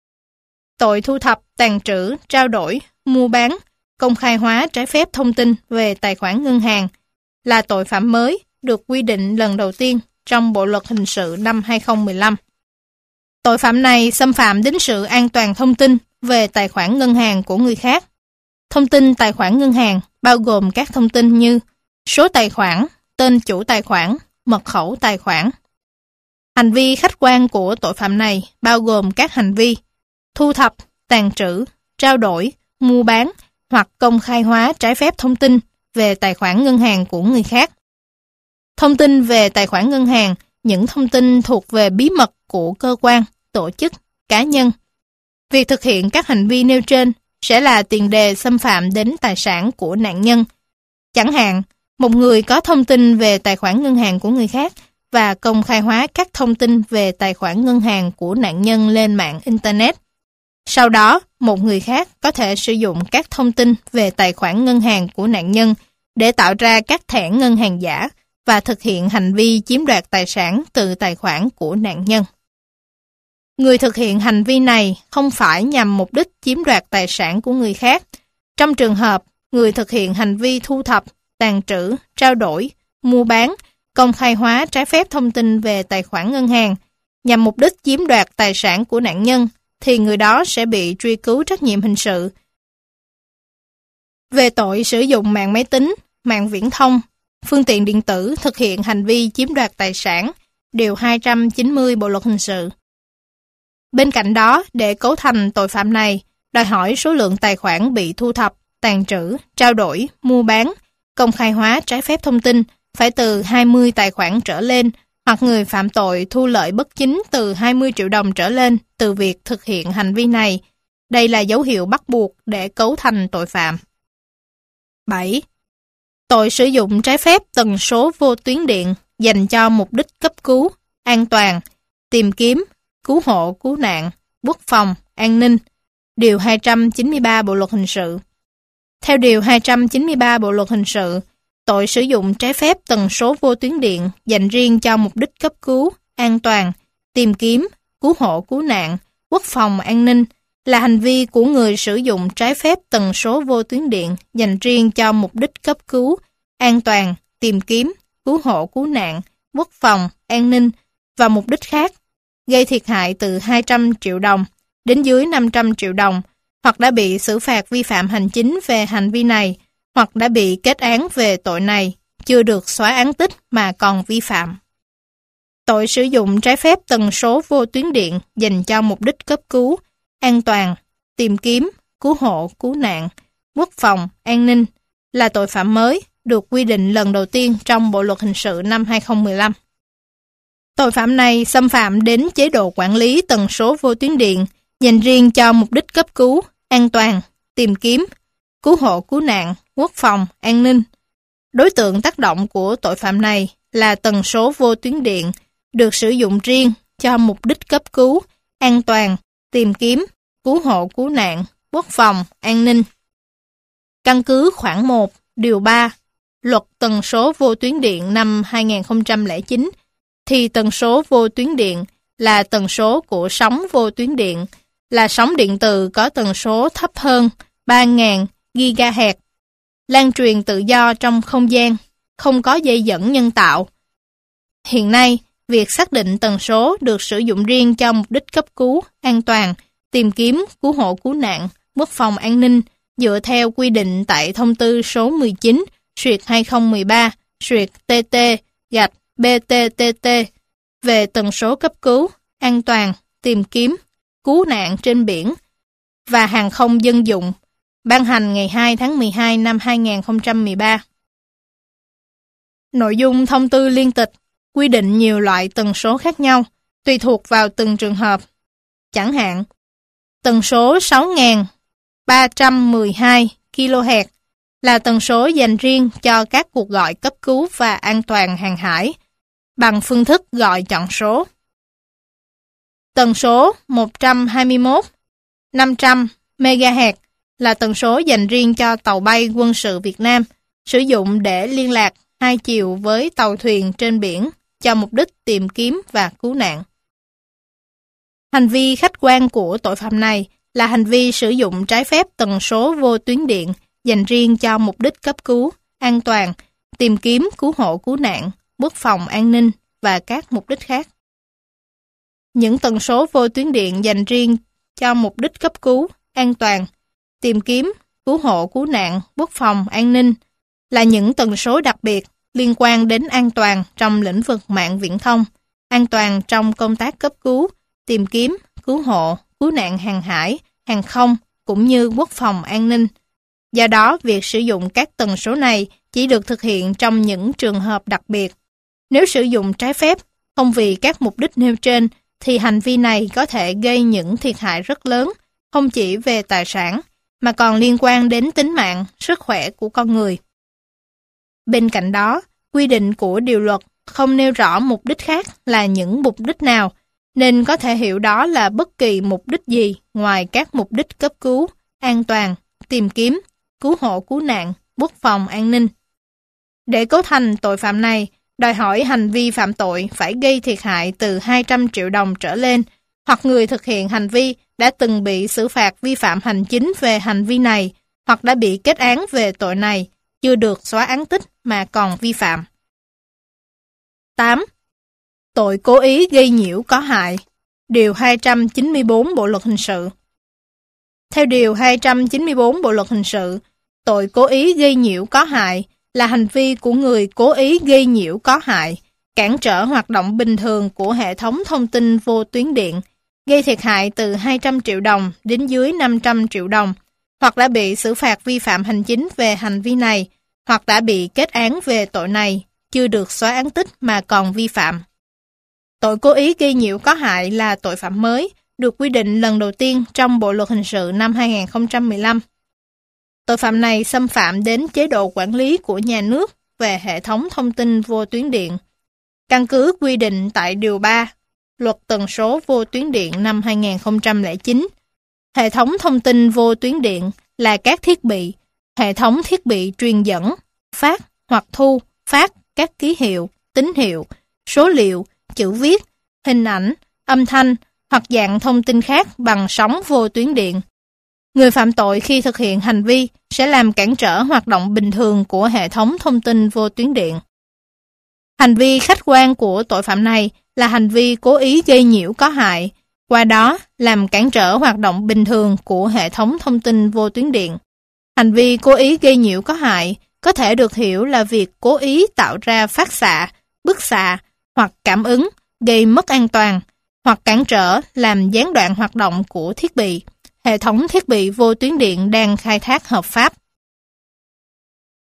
Tội thu thập, tàng trữ, trao đổi, mua bán, công khai hóa trái phép thông tin về tài khoản ngân hàng là tội phạm mới được quy định lần đầu tiên trong Bộ luật hình sự năm 2015. Tội phạm này xâm phạm đến sự an toàn thông tin về tài khoản ngân hàng của người khác. Thông tin tài khoản ngân hàng bao gồm các thông tin như số tài khoản, tên chủ tài khoản, mật khẩu tài khoản. Hành vi khách quan của tội phạm này bao gồm các hành vi thu thập, tàng trữ, trao đổi, mua bán hoặc công khai hóa trái phép thông tin về tài khoản ngân hàng của người khác. Thông tin về tài khoản ngân hàng, những thông tin thuộc về bí mật của cơ quan, tổ chức, cá nhân. Việc thực hiện các hành vi nêu trên sẽ là tiền đề xâm phạm đến tài sản của nạn nhân. Chẳng hạn, một người có thông tin về tài khoản ngân hàng của người khác và công khai hóa các thông tin về tài khoản ngân hàng của nạn nhân lên mạng Internet. Sau đó, một người khác có thể sử dụng các thông tin về tài khoản ngân hàng của nạn nhân để tạo ra các thẻ ngân hàng giả và thực hiện hành vi chiếm đoạt tài sản từ tài khoản của nạn nhân. Người thực hiện hành vi này không phải nhằm mục đích chiếm đoạt tài sản của người khác. Trong trường hợp, người thực hiện hành vi thu thập, tàng trữ, trao đổi, mua bán, công khai hóa trái phép thông tin về tài khoản ngân hàng nhằm mục đích chiếm đoạt tài sản của nạn nhân, thì người đó sẽ bị truy cứu trách nhiệm hình sự về tội sử dụng mạng máy tính, mạng viễn thông, phương tiện điện tử thực hiện hành vi chiếm đoạt tài sản, Điều 290 Bộ luật hình sự. Bên cạnh đó, để cấu thành tội phạm này, đòi hỏi số lượng tài khoản bị thu thập, tàng trữ, trao đổi, mua bán, công khai hóa trái phép thông tin phải từ 20 tài khoản trở lên, hoặc người phạm tội thu lợi bất chính từ 20 triệu đồng trở lên từ việc thực hiện hành vi này. Đây là dấu hiệu bắt buộc để cấu thành tội phạm. 7. Tội sử dụng trái phép tần số vô tuyến điện dành cho mục đích cấp cứu, an toàn, tìm kiếm, cứu hộ, cứu nạn, quốc phòng, an ninh. Điều 293 Bộ luật hình sự. Theo Điều 293 Bộ luật hình sự, tội sử dụng trái phép tần số vô tuyến điện dành riêng cho mục đích cấp cứu, an toàn, tìm kiếm, cứu hộ, cứu nạn, quốc phòng, an ninh là hành vi của người sử dụng trái phép tần số vô tuyến điện dành riêng cho mục đích cấp cứu, an toàn, tìm kiếm, cứu hộ, cứu nạn, quốc phòng, an ninh và mục đích khác, gây thiệt hại từ 200 triệu đồng đến dưới 500 triệu đồng, hoặc đã bị xử phạt vi phạm hành chính về hành vi này, hoặc đã bị kết án về tội này, chưa được xóa án tích mà còn vi phạm. Tội sử dụng trái phép tần số vô tuyến điện dành cho mục đích cấp cứu, an toàn, tìm kiếm, cứu hộ, cứu nạn, quốc phòng, an ninh là tội phạm mới, được quy định lần đầu tiên trong Bộ luật hình sự năm 2015. Tội phạm này xâm phạm đến chế độ quản lý tần số vô tuyến điện dành riêng cho mục đích cấp cứu, an toàn, tìm kiếm, cứu hộ cứu nạn, quốc phòng, an ninh. Đối tượng tác động của tội phạm này là tần số vô tuyến điện được sử dụng riêng cho mục đích cấp cứu, an toàn, tìm kiếm, cứu hộ cứu nạn, quốc phòng, an ninh. Căn cứ khoản 1, điều 3, Luật tần số vô tuyến điện năm 2009, thì tần số vô tuyến điện là tần số của sóng vô tuyến điện, là sóng điện từ có tần số thấp hơn 3.000 GHz, lan truyền tự do trong không gian, không có dây dẫn nhân tạo. Hiện nay, việc xác định tần số được sử dụng riêng cho mục đích cấp cứu, an toàn, tìm kiếm, cứu hộ cứu nạn, quốc phòng an ninh dựa theo quy định tại thông tư số 19/2013/TT-BTTT về tần số cấp cứu, an toàn, tìm kiếm, cứu nạn trên biển và hàng không dân dụng, ban hành ngày 2 tháng 12 năm 2013. Nội dung thông tư liên tịch quy định nhiều loại tần số khác nhau, tùy thuộc vào từng trường hợp. Chẳng hạn, tần số 6.312 kHz là tần số dành riêng cho các cuộc gọi cấp cứu và an toàn hàng hải bằng phương thức gọi chọn số. Tần số 121.500 MHz là tần số dành riêng cho tàu bay quân sự Việt Nam, sử dụng để liên lạc hai chiều với tàu thuyền trên biển cho mục đích tìm kiếm và cứu nạn. Hành vi khách quan của tội phạm này là hành vi sử dụng trái phép tần số vô tuyến điện dành riêng cho mục đích cấp cứu, an toàn, tìm kiếm, cứu hộ cứu nạn, quốc phòng an ninh và các mục đích khác. Những tần số vô tuyến điện dành riêng cho mục đích cấp cứu, an toàn, tìm kiếm, cứu hộ cứu nạn, quốc phòng an ninh là những tần số đặc biệt liên quan đến an toàn trong lĩnh vực mạng viễn thông, an toàn trong công tác cấp cứu, tìm kiếm, cứu hộ, cứu nạn hàng hải, hàng không cũng như quốc phòng an ninh. Do đó, việc sử dụng các tần số này chỉ được thực hiện trong những trường hợp đặc biệt. Nếu sử dụng trái phép, không vì các mục đích nêu trên, thì hành vi này có thể gây những thiệt hại rất lớn, không chỉ về tài sản, mà còn liên quan đến tính mạng, sức khỏe của con người. Bên cạnh đó, quy định của điều luật không nêu rõ mục đích khác là những mục đích nào, nên có thể hiểu đó là bất kỳ mục đích gì ngoài các mục đích cấp cứu, an toàn, tìm kiếm, cứu hộ cứu nạn, quốc phòng an ninh. Để cấu thành tội phạm này, đòi hỏi hành vi phạm tội phải gây thiệt hại từ 200 triệu đồng trở lên, hoặc người thực hiện hành vi đã từng bị xử phạt vi phạm hành chính về hành vi này, hoặc đã bị kết án về tội này, chưa được xóa án tích mà còn vi phạm. 8. Tội cố ý gây nhiễu có hại. Điều 294 Bộ luật hình sự. Theo Điều 294 Bộ luật hình sự, tội cố ý gây nhiễu có hại là hành vi của người cố ý gây nhiễu có hại, cản trở hoạt động bình thường của hệ thống thông tin vô tuyến điện, gây thiệt hại từ 200 triệu đồng đến dưới 500 triệu đồng, hoặc đã bị xử phạt vi phạm hành chính về hành vi này, hoặc đã bị kết án về tội này, chưa được xóa án tích mà còn vi phạm. Tội cố ý gây nhiễu có hại là tội phạm mới, được quy định lần đầu tiên trong Bộ luật hình sự năm 2015. Tội phạm này xâm phạm đến chế độ quản lý của nhà nước về hệ thống thông tin vô tuyến điện. Căn cứ quy định tại Điều 3, Luật tần số vô tuyến điện năm 2009, hệ thống thông tin vô tuyến điện là các thiết bị, hệ thống thiết bị truyền dẫn, phát hoặc thu, phát các ký hiệu, tín hiệu, số liệu, chữ viết, hình ảnh, âm thanh hoặc dạng thông tin khác bằng sóng vô tuyến điện. Người phạm tội khi thực hiện hành vi sẽ làm cản trở hoạt động bình thường của hệ thống thông tin vô tuyến điện. Hành vi khách quan của tội phạm này là hành vi cố ý gây nhiễu có hại, qua đó làm cản trở hoạt động bình thường của hệ thống thông tin vô tuyến điện. Hành vi cố ý gây nhiễu có hại có thể được hiểu là việc cố ý tạo ra phát xạ, bức xạ hoặc cảm ứng gây mất an toàn, hoặc cản trở làm gián đoạn hoạt động của thiết bị, hệ thống thiết bị vô tuyến điện đang khai thác hợp pháp.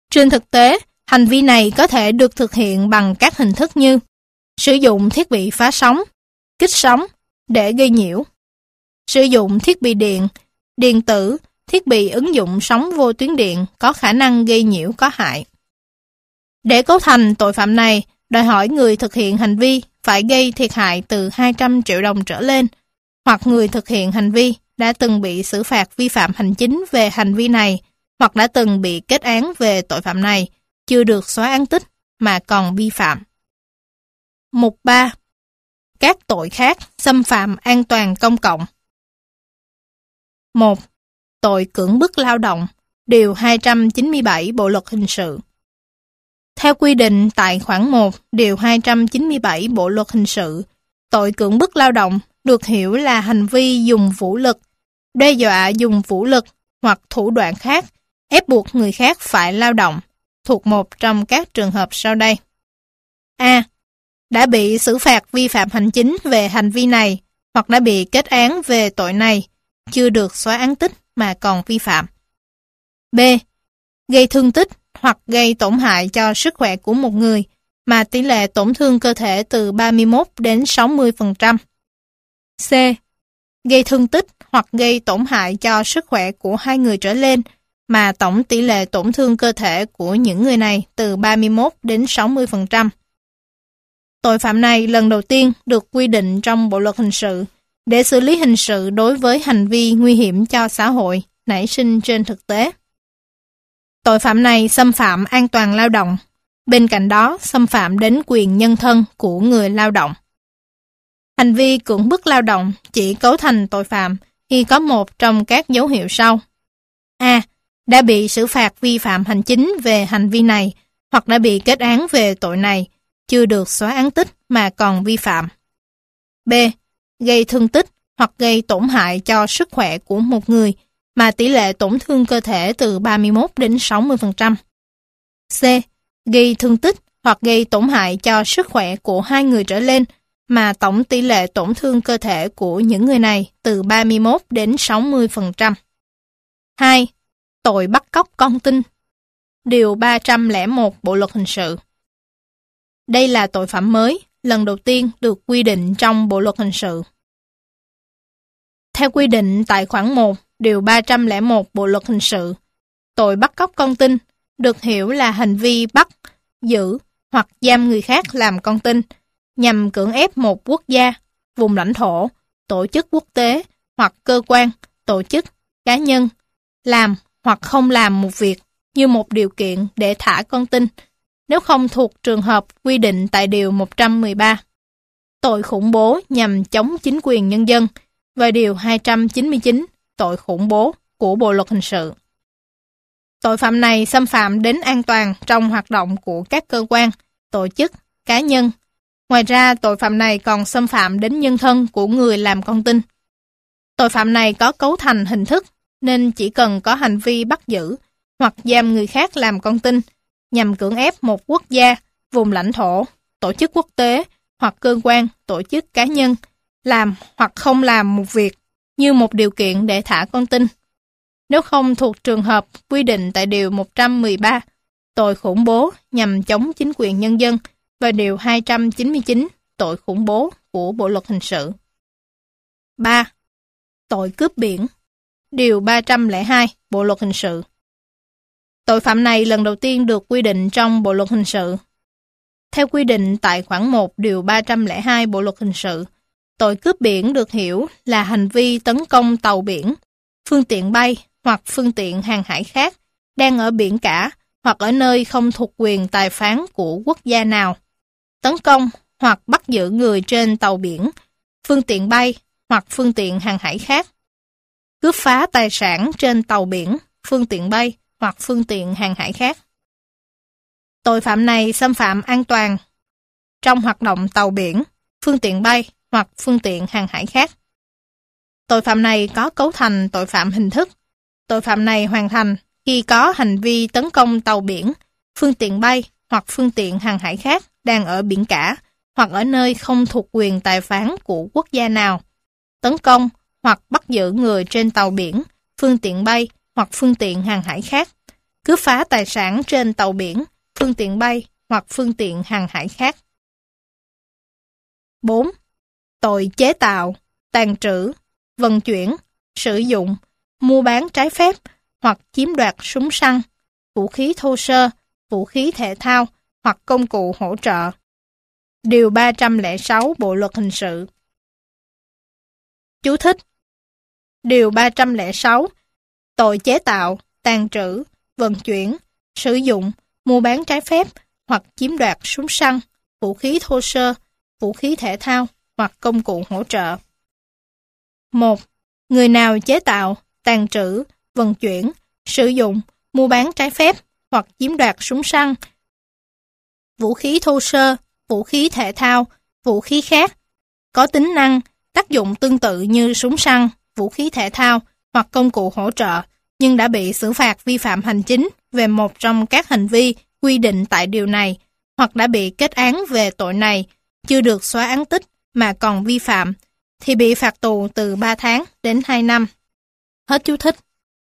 Trên thực tế, hành vi này có thể được thực hiện bằng các hình thức như sử dụng thiết bị phá sóng, kích sóng để gây nhiễu, sử dụng thiết bị điện, điện tử, thiết bị ứng dụng sóng vô tuyến điện có khả năng gây nhiễu có hại. Để cấu thành tội phạm này, đòi hỏi người thực hiện hành vi phải gây thiệt hại từ 200 triệu đồng trở lên, hoặc người thực hiện hành vi đã từng bị xử phạt vi phạm hành chính về hành vi này, hoặc đã từng bị kết án về tội phạm này, chưa được xóa án tích mà còn vi phạm. Mục 3. Các tội khác xâm phạm an toàn công cộng. 1. Tội cưỡng bức lao động, Điều 297 Bộ Luật Hình sự. Theo quy định tại khoản 1, Điều 297 Bộ Luật Hình sự, tội cưỡng bức lao động được hiểu là hành vi dùng vũ lực, đe dọa dùng vũ lực hoặc thủ đoạn khác ép buộc người khác phải lao động, thuộc một trong các trường hợp sau đây. A. Đã bị xử phạt vi phạm hành chính về hành vi này hoặc đã bị kết án về tội này, chưa được xóa án tích mà còn vi phạm. B. Gây thương tích hoặc gây tổn hại cho sức khỏe của một người mà tỷ lệ tổn thương cơ thể từ 31 đến 60%. C. Gây thương tích hoặc gây tổn hại cho sức khỏe của hai người trở lên mà tổng tỷ lệ tổn thương cơ thể của những người này từ 31 đến 60%. Tội phạm này lần đầu tiên được quy định trong Bộ Luật Hình sự để xử lý hình sự đối với hành vi nguy hiểm cho xã hội nảy sinh trên thực tế. Tội phạm này xâm phạm an toàn lao động, bên cạnh đó xâm phạm đến quyền nhân thân của người lao động. Hành vi cưỡng bức lao động chỉ cấu thành tội phạm khi có một trong các dấu hiệu sau. A. Đã bị xử phạt vi phạm hành chính về hành vi này hoặc đã bị kết án về tội này, chưa được xóa án tích mà còn vi phạm. B. Gây thương tích hoặc gây tổn hại cho sức khỏe của một người mà tỷ lệ tổn thương cơ thể từ 31 đến 60%. C. Gây thương tích hoặc gây tổn hại cho sức khỏe của hai người trở lên mà tổng tỷ lệ tổn thương cơ thể của những người này từ 31 đến 60%. 2. Tội bắt cóc con tin. Điều 301 Bộ Luật Hình sự. Đây là tội phạm mới, lần đầu tiên được quy định trong Bộ Luật Hình sự. Theo quy định tại khoản 1, Điều 301 Bộ Luật Hình sự, tội bắt cóc con tin được hiểu là hành vi bắt, giữ hoặc giam người khác làm con tin nhằm cưỡng ép một quốc gia, vùng lãnh thổ, tổ chức quốc tế hoặc cơ quan, tổ chức, cá nhân làm hoặc không làm một việc như một điều kiện để thả con tin, nếu không thuộc trường hợp quy định tại Điều 113. Tội khủng bố nhằm chống chính quyền nhân dân và Điều 299 tội khủng bố của Bộ Luật Hình sự. Tội phạm này xâm phạm đến an toàn trong hoạt động của các cơ quan, tổ chức, cá nhân. Ngoài ra, tội phạm này còn xâm phạm đến nhân thân của người làm con tin. Tội phạm này có cấu thành hình thức, nên chỉ cần có hành vi bắt giữ hoặc giam người khác làm con tin nhằm cưỡng ép một quốc gia, vùng lãnh thổ, tổ chức quốc tế hoặc cơ quan, tổ chức cá nhân làm hoặc không làm một việc như một điều kiện để thả con tin. Nếu không thuộc trường hợp quy định tại Điều 113, tội khủng bố nhằm chống chính quyền nhân dân và Điều 299, tội khủng bố của Bộ Luật Hình sự. 3. Tội cướp biển. Điều 302 Bộ Luật Hình sự. Tội phạm này lần đầu tiên được quy định trong Bộ Luật Hình sự. Theo quy định tại khoản 1 Điều 302 Bộ Luật Hình sự, tội cướp biển được hiểu là hành vi tấn công tàu biển, phương tiện bay hoặc phương tiện hàng hải khác đang ở biển cả hoặc ở nơi không thuộc quyền tài phán của quốc gia nào, tấn công hoặc bắt giữ người trên tàu biển, phương tiện bay hoặc phương tiện hàng hải khác, cướp phá tài sản trên tàu biển, phương tiện bay hoặc phương tiện hàng hải khác. Tội phạm này xâm phạm an toàn trong hoạt động tàu biển, phương tiện bay hoặc phương tiện hàng hải khác. Tội phạm này có cấu thành tội phạm hình thức. Tội phạm này hoàn thành khi có hành vi tấn công tàu biển, phương tiện bay hoặc phương tiện hàng hải khác đang ở biển cả hoặc ở nơi không thuộc quyền tài phán của quốc gia nào, tấn công hoặc bắt giữ người trên tàu biển, phương tiện bay hoặc phương tiện hàng hải khác, cướp phá tài sản trên tàu biển, phương tiện bay hoặc phương tiện hàng hải khác. 4. Tội chế tạo, tàng trữ, vận chuyển, sử dụng, mua bán trái phép hoặc chiếm đoạt súng săn, vũ khí thô sơ, vũ khí thể thao hoặc công cụ hỗ trợ. Điều 306 Bộ Luật Hình sự. Chú thích: Điều 306. Tội chế tạo, tàng trữ, vận chuyển, sử dụng, mua bán trái phép hoặc chiếm đoạt súng săn, vũ khí thô sơ, vũ khí thể thao hoặc công cụ hỗ trợ. 1. Người nào chế tạo, tàng trữ, vận chuyển, sử dụng, mua bán trái phép hoặc chiếm đoạt súng săn, vũ khí thô sơ, vũ khí thể thao, vũ khí khác có tính năng, tác dụng tương tự như súng săn, vũ khí thể thao hoặc công cụ hỗ trợ, nhưng đã bị xử phạt vi phạm hành chính về một trong các hành vi quy định tại điều này, hoặc đã bị kết án về tội này, chưa được xóa án tích mà còn vi phạm, thì bị phạt tù từ 3 tháng đến 2 năm. Hết chú thích.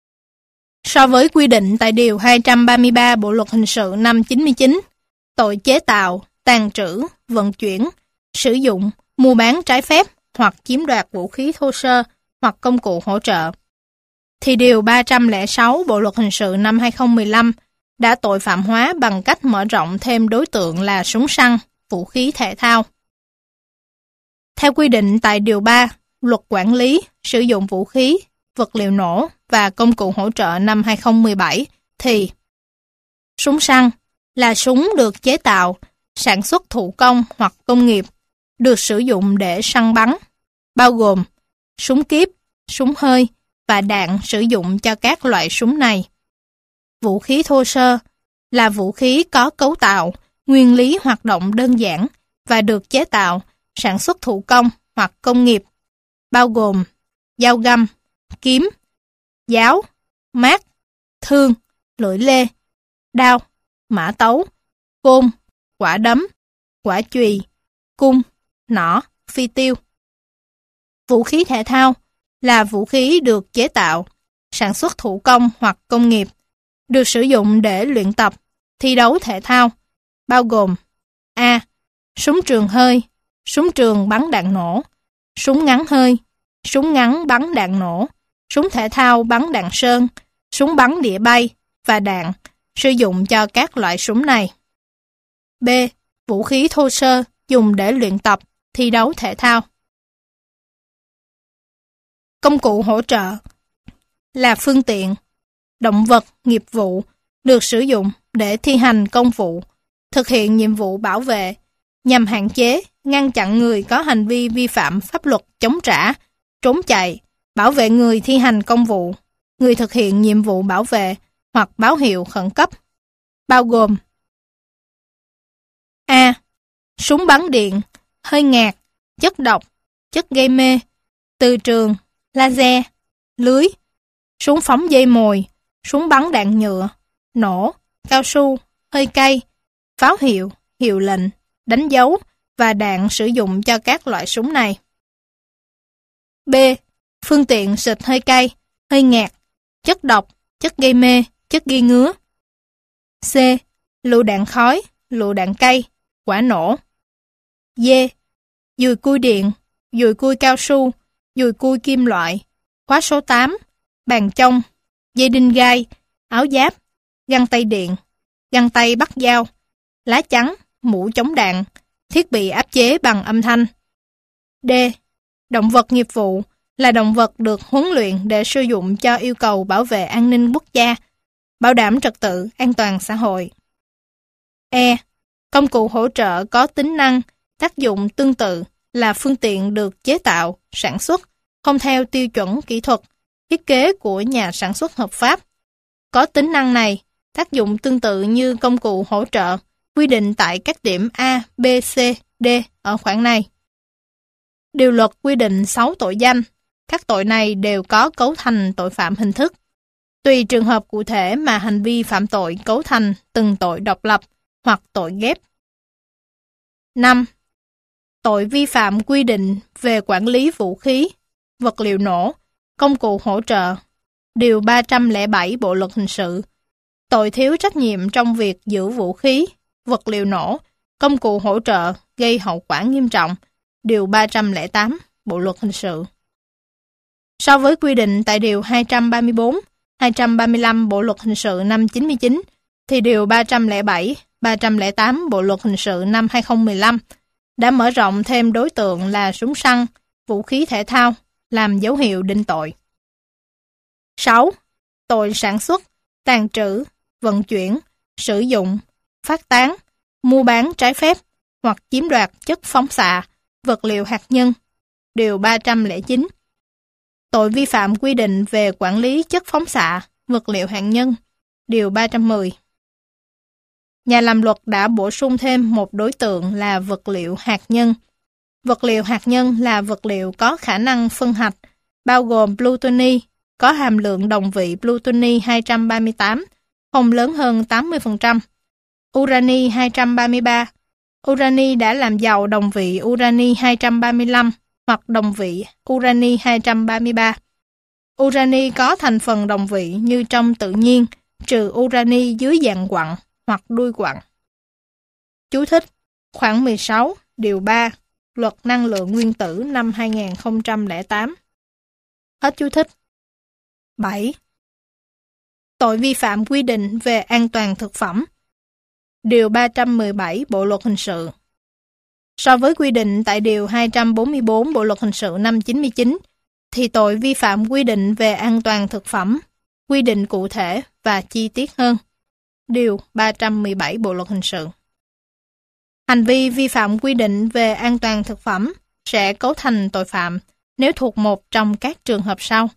So với quy định tại Điều 233 Bộ Luật Hình sự năm 99, tội chế tạo, tàng trữ, vận chuyển, sử dụng, mua bán trái phép hoặc chiếm đoạt vũ khí thô sơ hoặc công cụ hỗ trợ, thì Điều 306 Bộ Luật Hình sự năm 2015 đã tội phạm hóa bằng cách mở rộng thêm đối tượng là súng săn, vũ khí thể thao. Theo quy định tại Điều 3, Luật Quản lý, sử dụng vũ khí, vật liệu nổ và công cụ hỗ trợ năm 2017, thì súng săn là súng được chế tạo, sản xuất thủ công hoặc công nghiệp, được sử dụng để săn bắn, bao gồm súng kíp, súng hơi và đạn sử dụng cho các loại súng này. Vũ khí thô sơ là vũ khí có cấu tạo, nguyên lý hoạt động đơn giản và được chế tạo, sản xuất thủ công hoặc công nghiệp, bao gồm dao găm, kiếm, giáo, mác, thương, lưỡi lê, đao, mã tấu, côn, quả đấm, quả chùy, cung, nỏ, phi tiêu. Vũ khí thể thao là vũ khí được chế tạo, sản xuất thủ công hoặc công nghiệp, được sử dụng để luyện tập, thi đấu thể thao, bao gồm A. Súng trường hơi, súng trường bắn đạn nổ, súng ngắn hơi, súng ngắn bắn đạn nổ, súng thể thao bắn đạn sơn, súng bắn đĩa bay và đạn sử dụng cho các loại súng này. B. Vũ khí thô sơ dùng để luyện tập, thi đấu thể thao. Công cụ hỗ trợ là phương tiện, động vật nghiệp vụ được sử dụng để thi hành công vụ, thực hiện nhiệm vụ bảo vệ, nhằm hạn chế, ngăn chặn người có hành vi vi phạm pháp luật chống trả, trốn chạy, bảo vệ người thi hành công vụ, người thực hiện nhiệm vụ bảo vệ hoặc báo hiệu khẩn cấp, bao gồm A. Súng bắn điện, hơi ngạt, chất độc, chất gây mê, từ trường, laser, lưới, súng phóng dây mồi, súng bắn đạn nhựa, nổ, cao su, hơi cay, pháo hiệu, hiệu lệnh, đánh dấu và đạn sử dụng cho các loại súng này. B. Phương tiện xịt hơi cay, hơi ngạt, chất độc, chất gây mê, chất gây ngứa. C. Lựu đạn khói, lựu đạn cay, quả nổ. D. Dùi cui điện, dùi cui cao su, dùi cui kim loại, khóa số 8, bàn chông, dây đinh gai, áo giáp, găng tay điện, găng tay bắt dao, lá chắn, mũ chống đạn, thiết bị áp chế bằng âm thanh. D. Động vật nghiệp vụ là động vật được huấn luyện để sử dụng cho yêu cầu bảo vệ an ninh quốc gia, bảo đảm trật tự an toàn xã hội. E. Công cụ hỗ trợ có tính năng, tác dụng tương tự là phương tiện được chế tạo, sản xuất, không theo tiêu chuẩn kỹ thuật, thiết kế của nhà sản xuất hợp pháp. Có tính năng này, tác dụng tương tự như công cụ hỗ trợ, quy định tại các điểm A, B, C, D ở khoản này. Điều luật quy định 6 tội danh. Các tội này đều có cấu thành tội phạm hình thức. Tùy trường hợp cụ thể mà hành vi phạm tội cấu thành từng tội độc lập hoặc tội ghép. 5. Tội vi phạm quy định về quản lý vũ khí, vật liệu nổ, công cụ hỗ trợ. Điều 307 Bộ Luật Hình sự. tội thiếu trách nhiệm trong việc giữ vũ khí, vật liệu nổ, công cụ hỗ trợ gây hậu quả nghiêm trọng, Điều 308 Bộ Luật Hình sự. So với quy định tại Điều 234, 235 Bộ Luật Hình sự năm 99, thì Điều 307, 308 Bộ Luật Hình sự năm 2015 đã mở rộng thêm đối tượng là súng săn, vũ khí thể thao, làm dấu hiệu định tội. 6. Tội sản xuất, tàng trữ, vận chuyển, sử dụng, phát tán, mua bán trái phép hoặc chiếm đoạt chất phóng xạ, vật liệu hạt nhân, Điều 309. Tội vi phạm quy định về quản lý chất phóng xạ, vật liệu hạt nhân, Điều 310. Nhà làm luật đã bổ sung thêm một đối tượng là vật liệu hạt nhân. Vật liệu hạt nhân là vật liệu có khả năng phân hạch, bao gồm plutoni, có hàm lượng đồng vị plutoni 238, không lớn hơn 80%. Urani 233. Urani đã làm giàu đồng vị urani 235 hoặc đồng vị urani 233. Urani có thành phần đồng vị như trong tự nhiên, trừ urani dưới dạng quặng hoặc đuôi quặng. Chú thích: Khoản 16, Điều 3, Luật Năng lượng Nguyên tử năm 2008. Hết chú thích. 7. Tội vi phạm quy định về an toàn thực phẩm. Điều 317 Bộ Luật Hình sự. So với quy định tại Điều 244 Bộ Luật Hình sự năm 99, thì tội vi phạm quy định về an toàn thực phẩm, quy định cụ thể và chi tiết hơn. Điều 317 Bộ Luật Hình sự. Hành vi vi phạm quy định về an toàn thực phẩm sẽ cấu thành tội phạm nếu thuộc một trong các trường hợp sau.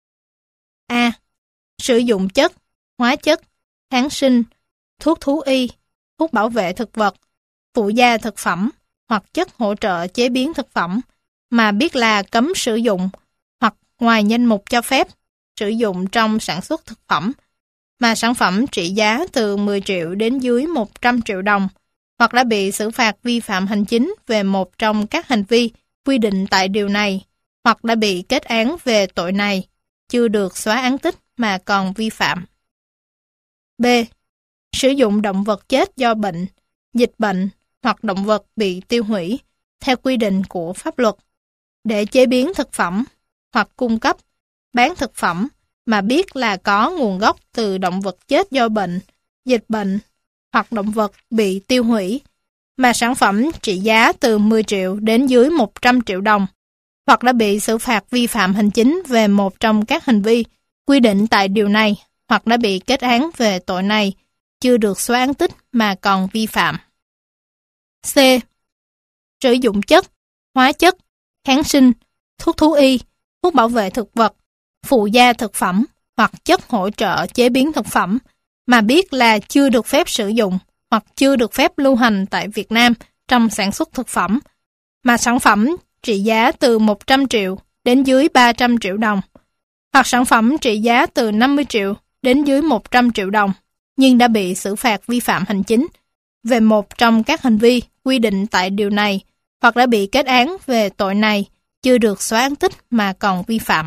A. Sử dụng chất, hóa chất, kháng sinh, thuốc thú y, thuốc bảo vệ thực vật, phụ gia thực phẩm hoặc chất hỗ trợ chế biến thực phẩm mà biết là cấm sử dụng hoặc ngoài danh mục cho phép sử dụng trong sản xuất thực phẩm, mà sản phẩm trị giá từ 10 triệu đến dưới 100 triệu đồng, hoặc đã bị xử phạt vi phạm hành chính về một trong các hành vi quy định tại điều này, hoặc đã bị kết án về tội này, chưa được xóa án tích mà còn vi phạm. B. Sử dụng động vật chết do bệnh, dịch bệnh hoặc động vật bị tiêu hủy theo quy định của pháp luật để chế biến thực phẩm hoặc cung cấp, bán thực phẩm mà biết là có nguồn gốc từ động vật chết do bệnh, dịch bệnh hoặc động vật bị tiêu hủy, mà sản phẩm trị giá từ 10 triệu đến dưới 100 triệu đồng, hoặc đã bị xử phạt vi phạm hành chính về một trong các hành vi quy định tại điều này, hoặc đã bị kết án về tội này, chưa được xóa án tích mà còn vi phạm. C. Sử dụng chất, hóa chất, kháng sinh, thuốc thú y, thuốc bảo vệ thực vật, phụ gia thực phẩm hoặc chất hỗ trợ chế biến thực phẩm mà biết là chưa được phép sử dụng hoặc chưa được phép lưu hành tại Việt Nam trong sản xuất thực phẩm, mà sản phẩm trị giá từ 100 triệu đến dưới 300 triệu đồng, hoặc sản phẩm trị giá từ 50 triệu đến dưới 100 triệu đồng, nhưng đã bị xử phạt vi phạm hành chính về một trong các hành vi quy định tại điều này, hoặc đã bị kết án về tội này, chưa được xóa án tích mà còn vi phạm.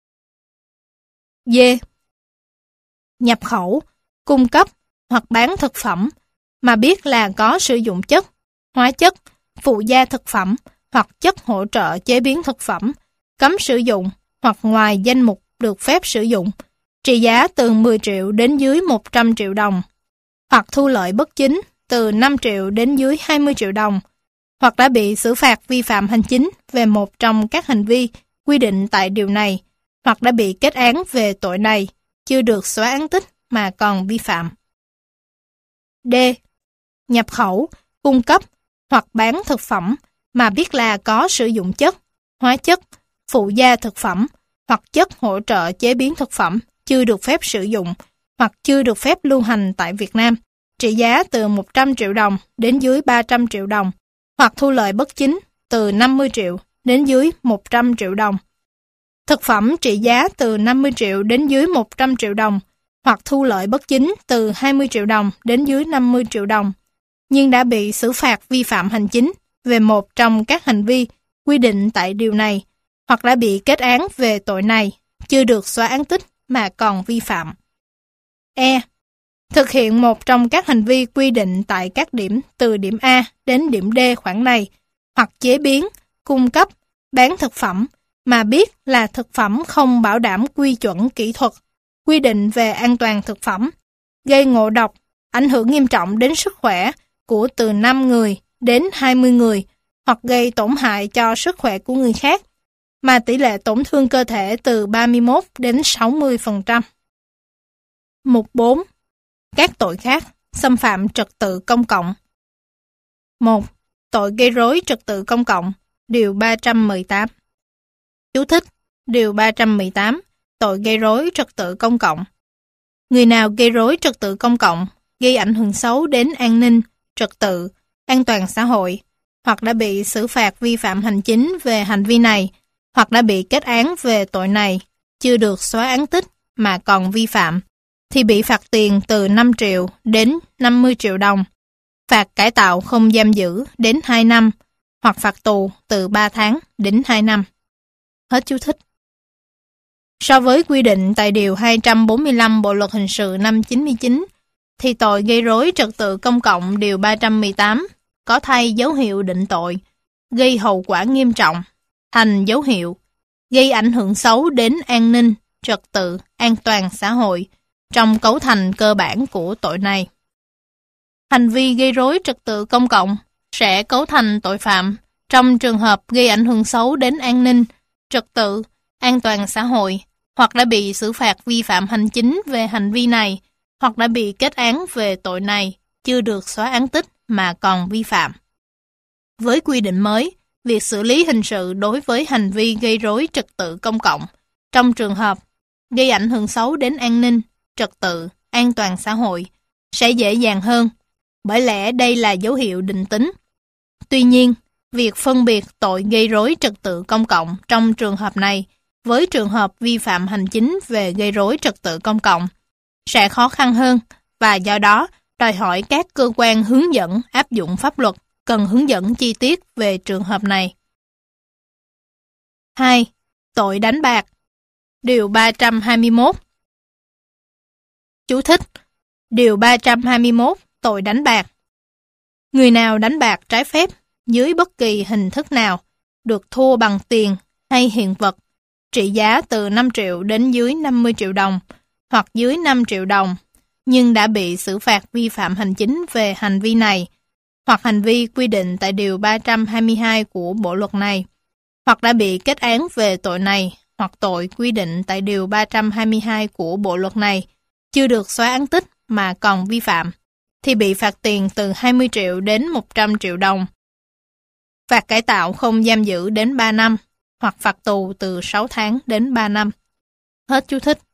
D. Nhập khẩu, cung cấp hoặc bán thực phẩm mà biết là có sử dụng chất, hóa chất, phụ gia thực phẩm hoặc chất hỗ trợ chế biến thực phẩm, cấm sử dụng hoặc ngoài danh mục được phép sử dụng, trị giá từ 10 triệu đến dưới 100 triệu đồng, hoặc thu lợi bất chính từ 5 triệu đến dưới 20 triệu đồng, hoặc đã bị xử phạt vi phạm hành chính về một trong các hành vi quy định tại điều này, hoặc đã bị kết án về tội này, chưa được xóa án tích mà còn vi phạm. D. Nhập khẩu, cung cấp hoặc bán thực phẩm mà biết là có sử dụng chất, hóa chất, phụ gia thực phẩm hoặc chất hỗ trợ chế biến thực phẩm chưa được phép sử dụng hoặc chưa được phép lưu hành tại Việt Nam, trị giá từ 100 triệu đồng đến dưới 300 triệu đồng, hoặc thu lợi bất chính từ 50 triệu đến dưới 100 triệu đồng. Thực phẩm trị giá từ 50 triệu đến dưới 100 triệu đồng, hoặc thu lợi bất chính từ 20 triệu đồng đến dưới 50 triệu đồng, nhưng đã bị xử phạt vi phạm hành chính về một trong các hành vi quy định tại điều này, hoặc đã bị kết án về tội này, chưa được xóa án tích mà còn vi phạm. E. thực hiện một trong các hành vi quy định tại các điểm từ điểm A đến điểm D khoản này, hoặc chế biến, cung cấp, bán thực phẩm mà biết là thực phẩm không bảo đảm quy chuẩn kỹ thuật, quy định về an toàn thực phẩm, gây ngộ độc, ảnh hưởng nghiêm trọng đến sức khỏe của từ 5 người đến 20 người, hoặc gây tổn hại cho sức khỏe của người khác, mà tỷ lệ tổn thương cơ thể từ 31 đến 60%. Mục 4. Các tội khác, xâm phạm trật tự công cộng. 1. Tội gây rối trật tự công cộng, Điều 318. Chú thích: Điều 318. Tội gây rối trật tự công cộng. Người nào gây rối trật tự công cộng, gây ảnh hưởng xấu đến an ninh, trật tự, an toàn xã hội, hoặc đã bị xử phạt vi phạm hành chính về hành vi này, hoặc đã bị kết án về tội này, chưa được xóa án tích mà còn vi phạm, thì bị phạt tiền từ 5 triệu đến 50 triệu đồng, phạt cải tạo không giam giữ đến 2 năm, hoặc phạt tù từ 3 tháng đến 2 năm. Hết chú thích. So với quy định tại Điều 245 Bộ Luật Hình sự năm 99, thì tội gây rối trật tự công cộng Điều 318 có thay dấu hiệu định tội, gây hậu quả nghiêm trọng, thành dấu hiệu, gây ảnh hưởng xấu đến an ninh, trật tự, an toàn xã hội, trong cấu thành cơ bản của tội này. Hành vi gây rối trật tự công cộng sẽ cấu thành tội phạm trong trường hợp gây ảnh hưởng xấu đến an ninh, trật tự, an toàn xã hội, hoặc đã bị xử phạt vi phạm hành chính về hành vi này, hoặc đã bị kết án về tội này, chưa được xóa án tích mà còn vi phạm. Với quy định mới, việc xử lý hình sự đối với hành vi gây rối trật tự công cộng trong trường hợp gây ảnh hưởng xấu đến an ninh, trật tự, an toàn xã hội sẽ dễ dàng hơn, bởi lẽ đây là dấu hiệu định tính. Tuy nhiên, việc phân biệt tội gây rối trật tự công cộng trong trường hợp này với trường hợp vi phạm hành chính về gây rối trật tự công cộng sẽ khó khăn hơn, và do đó đòi hỏi các cơ quan hướng dẫn áp dụng pháp luật cần hướng dẫn chi tiết về trường hợp này. 2. Tội đánh bạc. Điều 321. Chú thích: Điều 321. Tội đánh bạc. Người nào đánh bạc trái phép dưới bất kỳ hình thức nào, được thua bằng tiền hay hiện vật, trị giá từ 5 triệu đến dưới 50 triệu đồng, hoặc dưới 5 triệu đồng, nhưng đã bị xử phạt vi phạm hành chính về hành vi này, hoặc hành vi quy định tại Điều 322 của Bộ Luật này, hoặc đã bị kết án về tội này, hoặc tội quy định tại Điều 322 của Bộ Luật này, chưa được xóa án tích mà còn vi phạm, thì bị phạt tiền từ 20 triệu đến 100 triệu đồng, phạt cải tạo không giam giữ đến 3 năm, hoặc phạt tù từ 6 tháng đến 3 năm. Hết chú thích.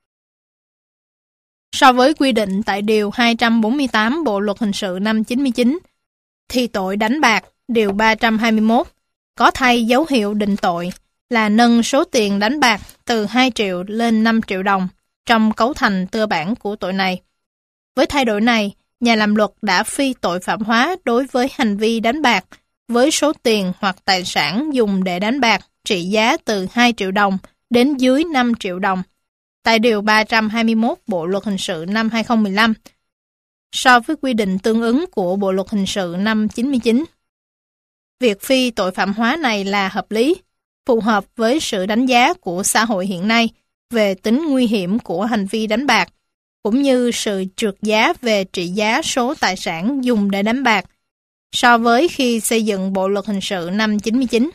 So với quy định tại Điều 248 Bộ Luật Hình sự năm 99, thì tội đánh bạc Điều 321 có thay dấu hiệu định tội là nâng số tiền đánh bạc từ 2 triệu lên 5 triệu đồng trong cấu thành cơ bản của tội này. Với thay đổi này, nhà làm luật đã phi tội phạm hóa đối với hành vi đánh bạc với số tiền hoặc tài sản dùng để đánh bạc trị giá từ 2 triệu đồng đến dưới 5 triệu đồng tại Điều 321 Bộ Luật Hình sự năm 2015, so với quy định tương ứng của Bộ Luật Hình sự năm 99. Việc phi tội phạm hóa này là hợp lý, phù hợp với sự đánh giá của xã hội hiện nay về tính nguy hiểm của hành vi đánh bạc, cũng như sự trượt giá về trị giá số tài sản dùng để đánh bạc, so với khi xây dựng Bộ Luật Hình sự năm 99.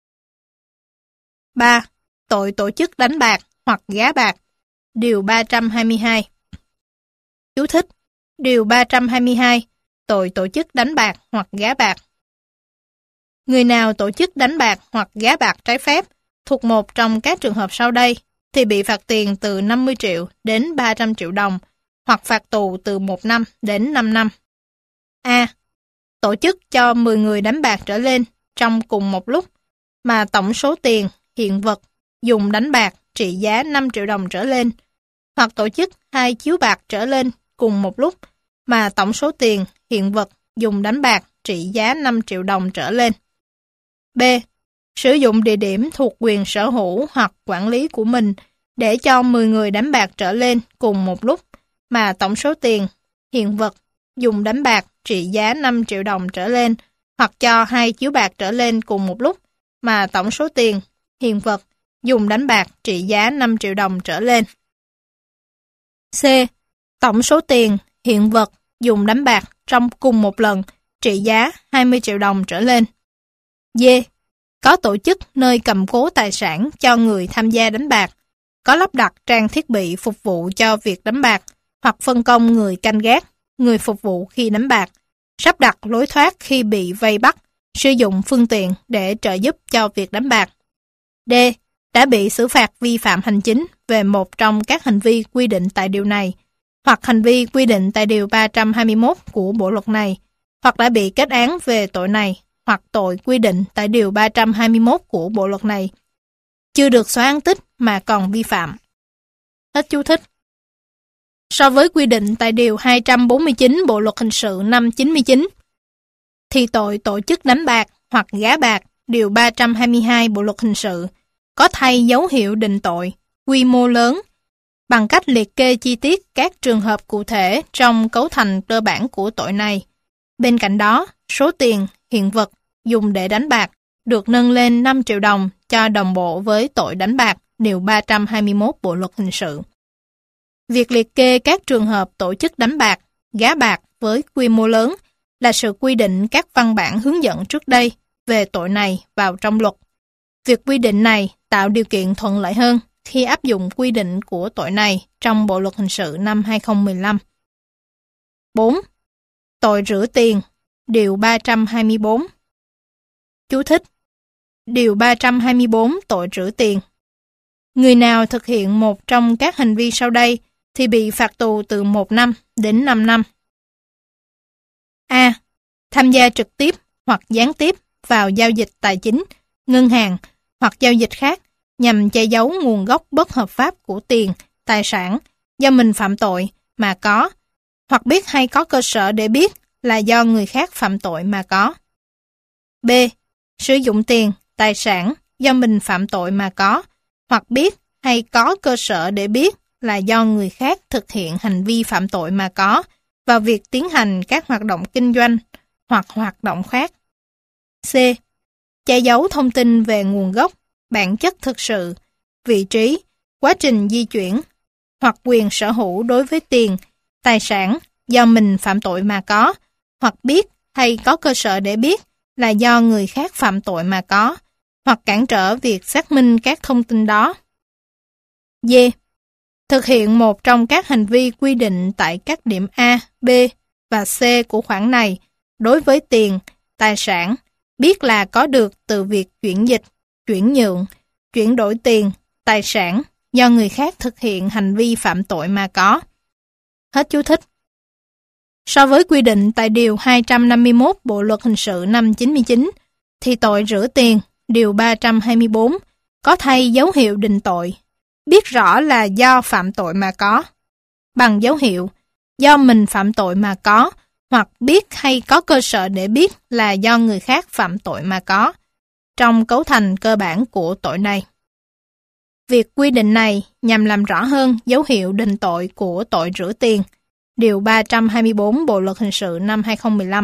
3. Tội tổ chức đánh bạc hoặc gá bạc. Điều 322. Chú thích: Điều 322. Tội tổ chức đánh bạc hoặc gá bạc. Người nào tổ chức đánh bạc hoặc gá bạc trái phép thuộc một trong các trường hợp sau đây thì bị phạt tiền từ 50 triệu đến 300 triệu đồng, hoặc phạt tù từ 1 năm đến 5 năm. A. Tổ chức cho 10 người đánh bạc trở lên trong cùng một lúc, mà tổng số tiền, hiện vật dùng đánh bạc trị giá 5 triệu đồng trở lên, hoặc tổ chức 2 chiếu bạc trở lên cùng một lúc, mà tổng số tiền, hiện vật dùng đánh bạc trị giá 5 triệu đồng trở lên. B. Sử dụng địa điểm thuộc quyền sở hữu hoặc quản lý của mình để cho 10 người đánh bạc trở lên cùng một lúc, mà tổng số tiền, hiện vật dùng đánh bạc trị giá 5 triệu đồng trở lên hoặc cho 2 chiếu bạc trở lên cùng một lúc mà tổng số tiền, hiện vật dùng đánh bạc trị giá 5 triệu đồng trở lên. C. Tổng số tiền, hiện vật dùng đánh bạc trong cùng một lần trị giá 20 triệu đồng trở lên. D. Có tổ chức nơi cầm cố tài sản cho người tham gia đánh bạc, có lắp đặt trang thiết bị phục vụ cho việc đánh bạc hoặc phân công người canh gác, người phục vụ khi đánh bạc, sắp đặt lối thoát khi bị vây bắt, sử dụng phương tiện để trợ giúp cho việc đánh bạc. D. Đã bị xử phạt vi phạm hành chính về một trong các hành vi quy định tại điều này, hoặc hành vi quy định tại điều 321 của bộ luật này, hoặc đã bị kết án về tội này, hoặc tội quy định tại điều 321 của bộ luật này, chưa được xóa án tích mà còn vi phạm. Hết chú thích. So với quy định tại điều 249 Bộ luật hình sự năm 99, thì tội tổ chức đánh bạc hoặc gá bạc, điều 322 Bộ luật hình sự, có thay dấu hiệu định tội, quy mô lớn, bằng cách liệt kê chi tiết các trường hợp cụ thể trong cấu thành cơ bản của tội này. Bên cạnh đó, số tiền, hiện vật dùng để đánh bạc được nâng lên 5 triệu đồng cho đồng bộ với tội đánh bạc, điều 321 Bộ luật hình sự. Việc liệt kê các trường hợp tổ chức đánh bạc, gá bạc với quy mô lớn là sự quy định các văn bản hướng dẫn trước đây về tội này vào trong luật. Việc quy định này tạo điều kiện thuận lợi hơn khi áp dụng quy định của tội này trong Bộ luật hình sự năm 2015. 4. Tội rửa tiền, điều 324. Chú thích. Điều 324 tội rửa tiền. Người nào thực hiện một trong các hành vi sau đây thì bị phạt tù từ 1 năm đến 5 năm. A. Tham gia trực tiếp hoặc gián tiếp vào giao dịch tài chính, ngân hàng hoặc giao dịch khác nhằm che giấu nguồn gốc bất hợp pháp của tiền, tài sản do mình phạm tội mà có, hoặc biết hay có cơ sở để biết là do người khác phạm tội mà có. B. Sử dụng tiền, tài sản do mình phạm tội mà có, hoặc biết hay có cơ sở để biết là do người khác thực hiện hành vi phạm tội mà có vào việc tiến hành các hoạt động kinh doanh hoặc hoạt động khác. C. Che giấu thông tin về nguồn gốc, bản chất thực sự, vị trí, quá trình di chuyển hoặc quyền sở hữu đối với tiền, tài sản do mình phạm tội mà có, hoặc biết hay có cơ sở để biết là do người khác phạm tội mà có, hoặc cản trở việc xác minh các thông tin đó. D. Thực hiện một trong các hành vi quy định tại các điểm A, B và C của khoản này đối với tiền, tài sản, biết là có được từ việc chuyển dịch, chuyển nhượng, chuyển đổi tiền, tài sản do người khác thực hiện hành vi phạm tội mà có. Hết chú thích. So với quy định tại điều 251 Bộ luật hình sự năm 99, thì tội rửa tiền, điều 324, có thay dấu hiệu định tội, biết rõ là do phạm tội mà có, bằng dấu hiệu do mình phạm tội mà có, hoặc biết hay có cơ sở để biết là do người khác phạm tội mà có, trong cấu thành cơ bản của tội này. Việc quy định này nhằm làm rõ hơn dấu hiệu định tội của tội rửa tiền, điều 324 Bộ luật hình sự năm 2015.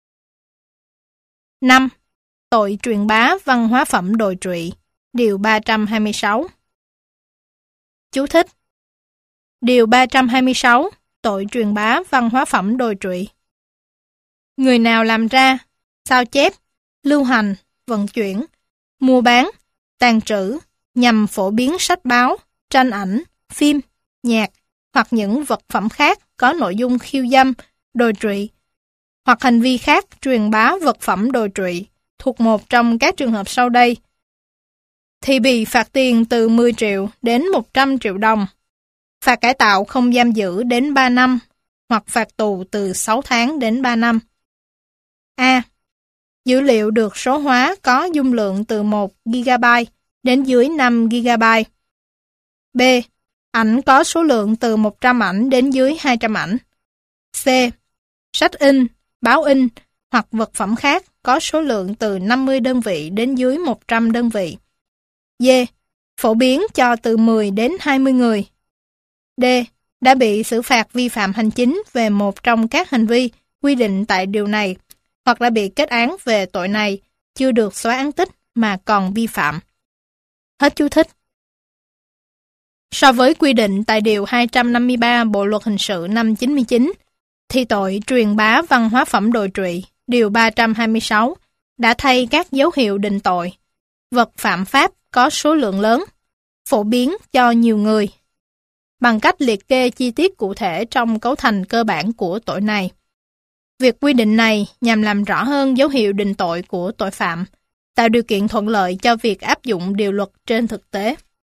5. Tội truyền bá văn hóa phẩm đồi trụy, điều 326. Chú thích. Điều 326, tội truyền bá văn hóa phẩm đồi trụy. Người nào làm ra, sao chép, lưu hành, vận chuyển, mua bán, tàng trữ, nhằm phổ biến sách báo, tranh ảnh, phim, nhạc hoặc những vật phẩm khác có nội dung khiêu dâm, đồi trụy, hoặc hành vi khác truyền bá vật phẩm đồi trụy thuộc một trong các trường hợp sau đây, thì bị phạt tiền từ 10 triệu đến 100 triệu đồng, phạt cải tạo không giam giữ đến 3 năm, hoặc phạt tù từ 6 tháng đến 3 năm. A. Dữ liệu được số hóa có dung lượng từ 1 GB đến dưới 5 GB. B. Ảnh có số lượng từ 100 ảnh đến dưới 200 ảnh. C. Sách in, báo in hoặc vật phẩm khác có số lượng từ 50 đơn vị đến dưới 100 đơn vị. D. Phổ biến cho từ 10 đến 20 người. D. đã bị xử phạt vi phạm hành chính về một trong các hành vi quy định tại điều này, hoặc đã bị kết án về tội này, chưa được xóa án tích mà còn vi phạm. Hết chú thích. So với quy định tại Điều 253 Bộ Luật Hình sự năm 99, thì tội truyền bá văn hóa phẩm đồi trụy, Điều 326, đã thay các dấu hiệu định tội, vật phạm pháp có số lượng lớn, phổ biến cho nhiều người, bằng cách liệt kê chi tiết cụ thể trong cấu thành cơ bản của tội này. Việc quy định này nhằm làm rõ hơn dấu hiệu định tội của tội phạm, tạo điều kiện thuận lợi cho việc áp dụng điều luật trên thực tế.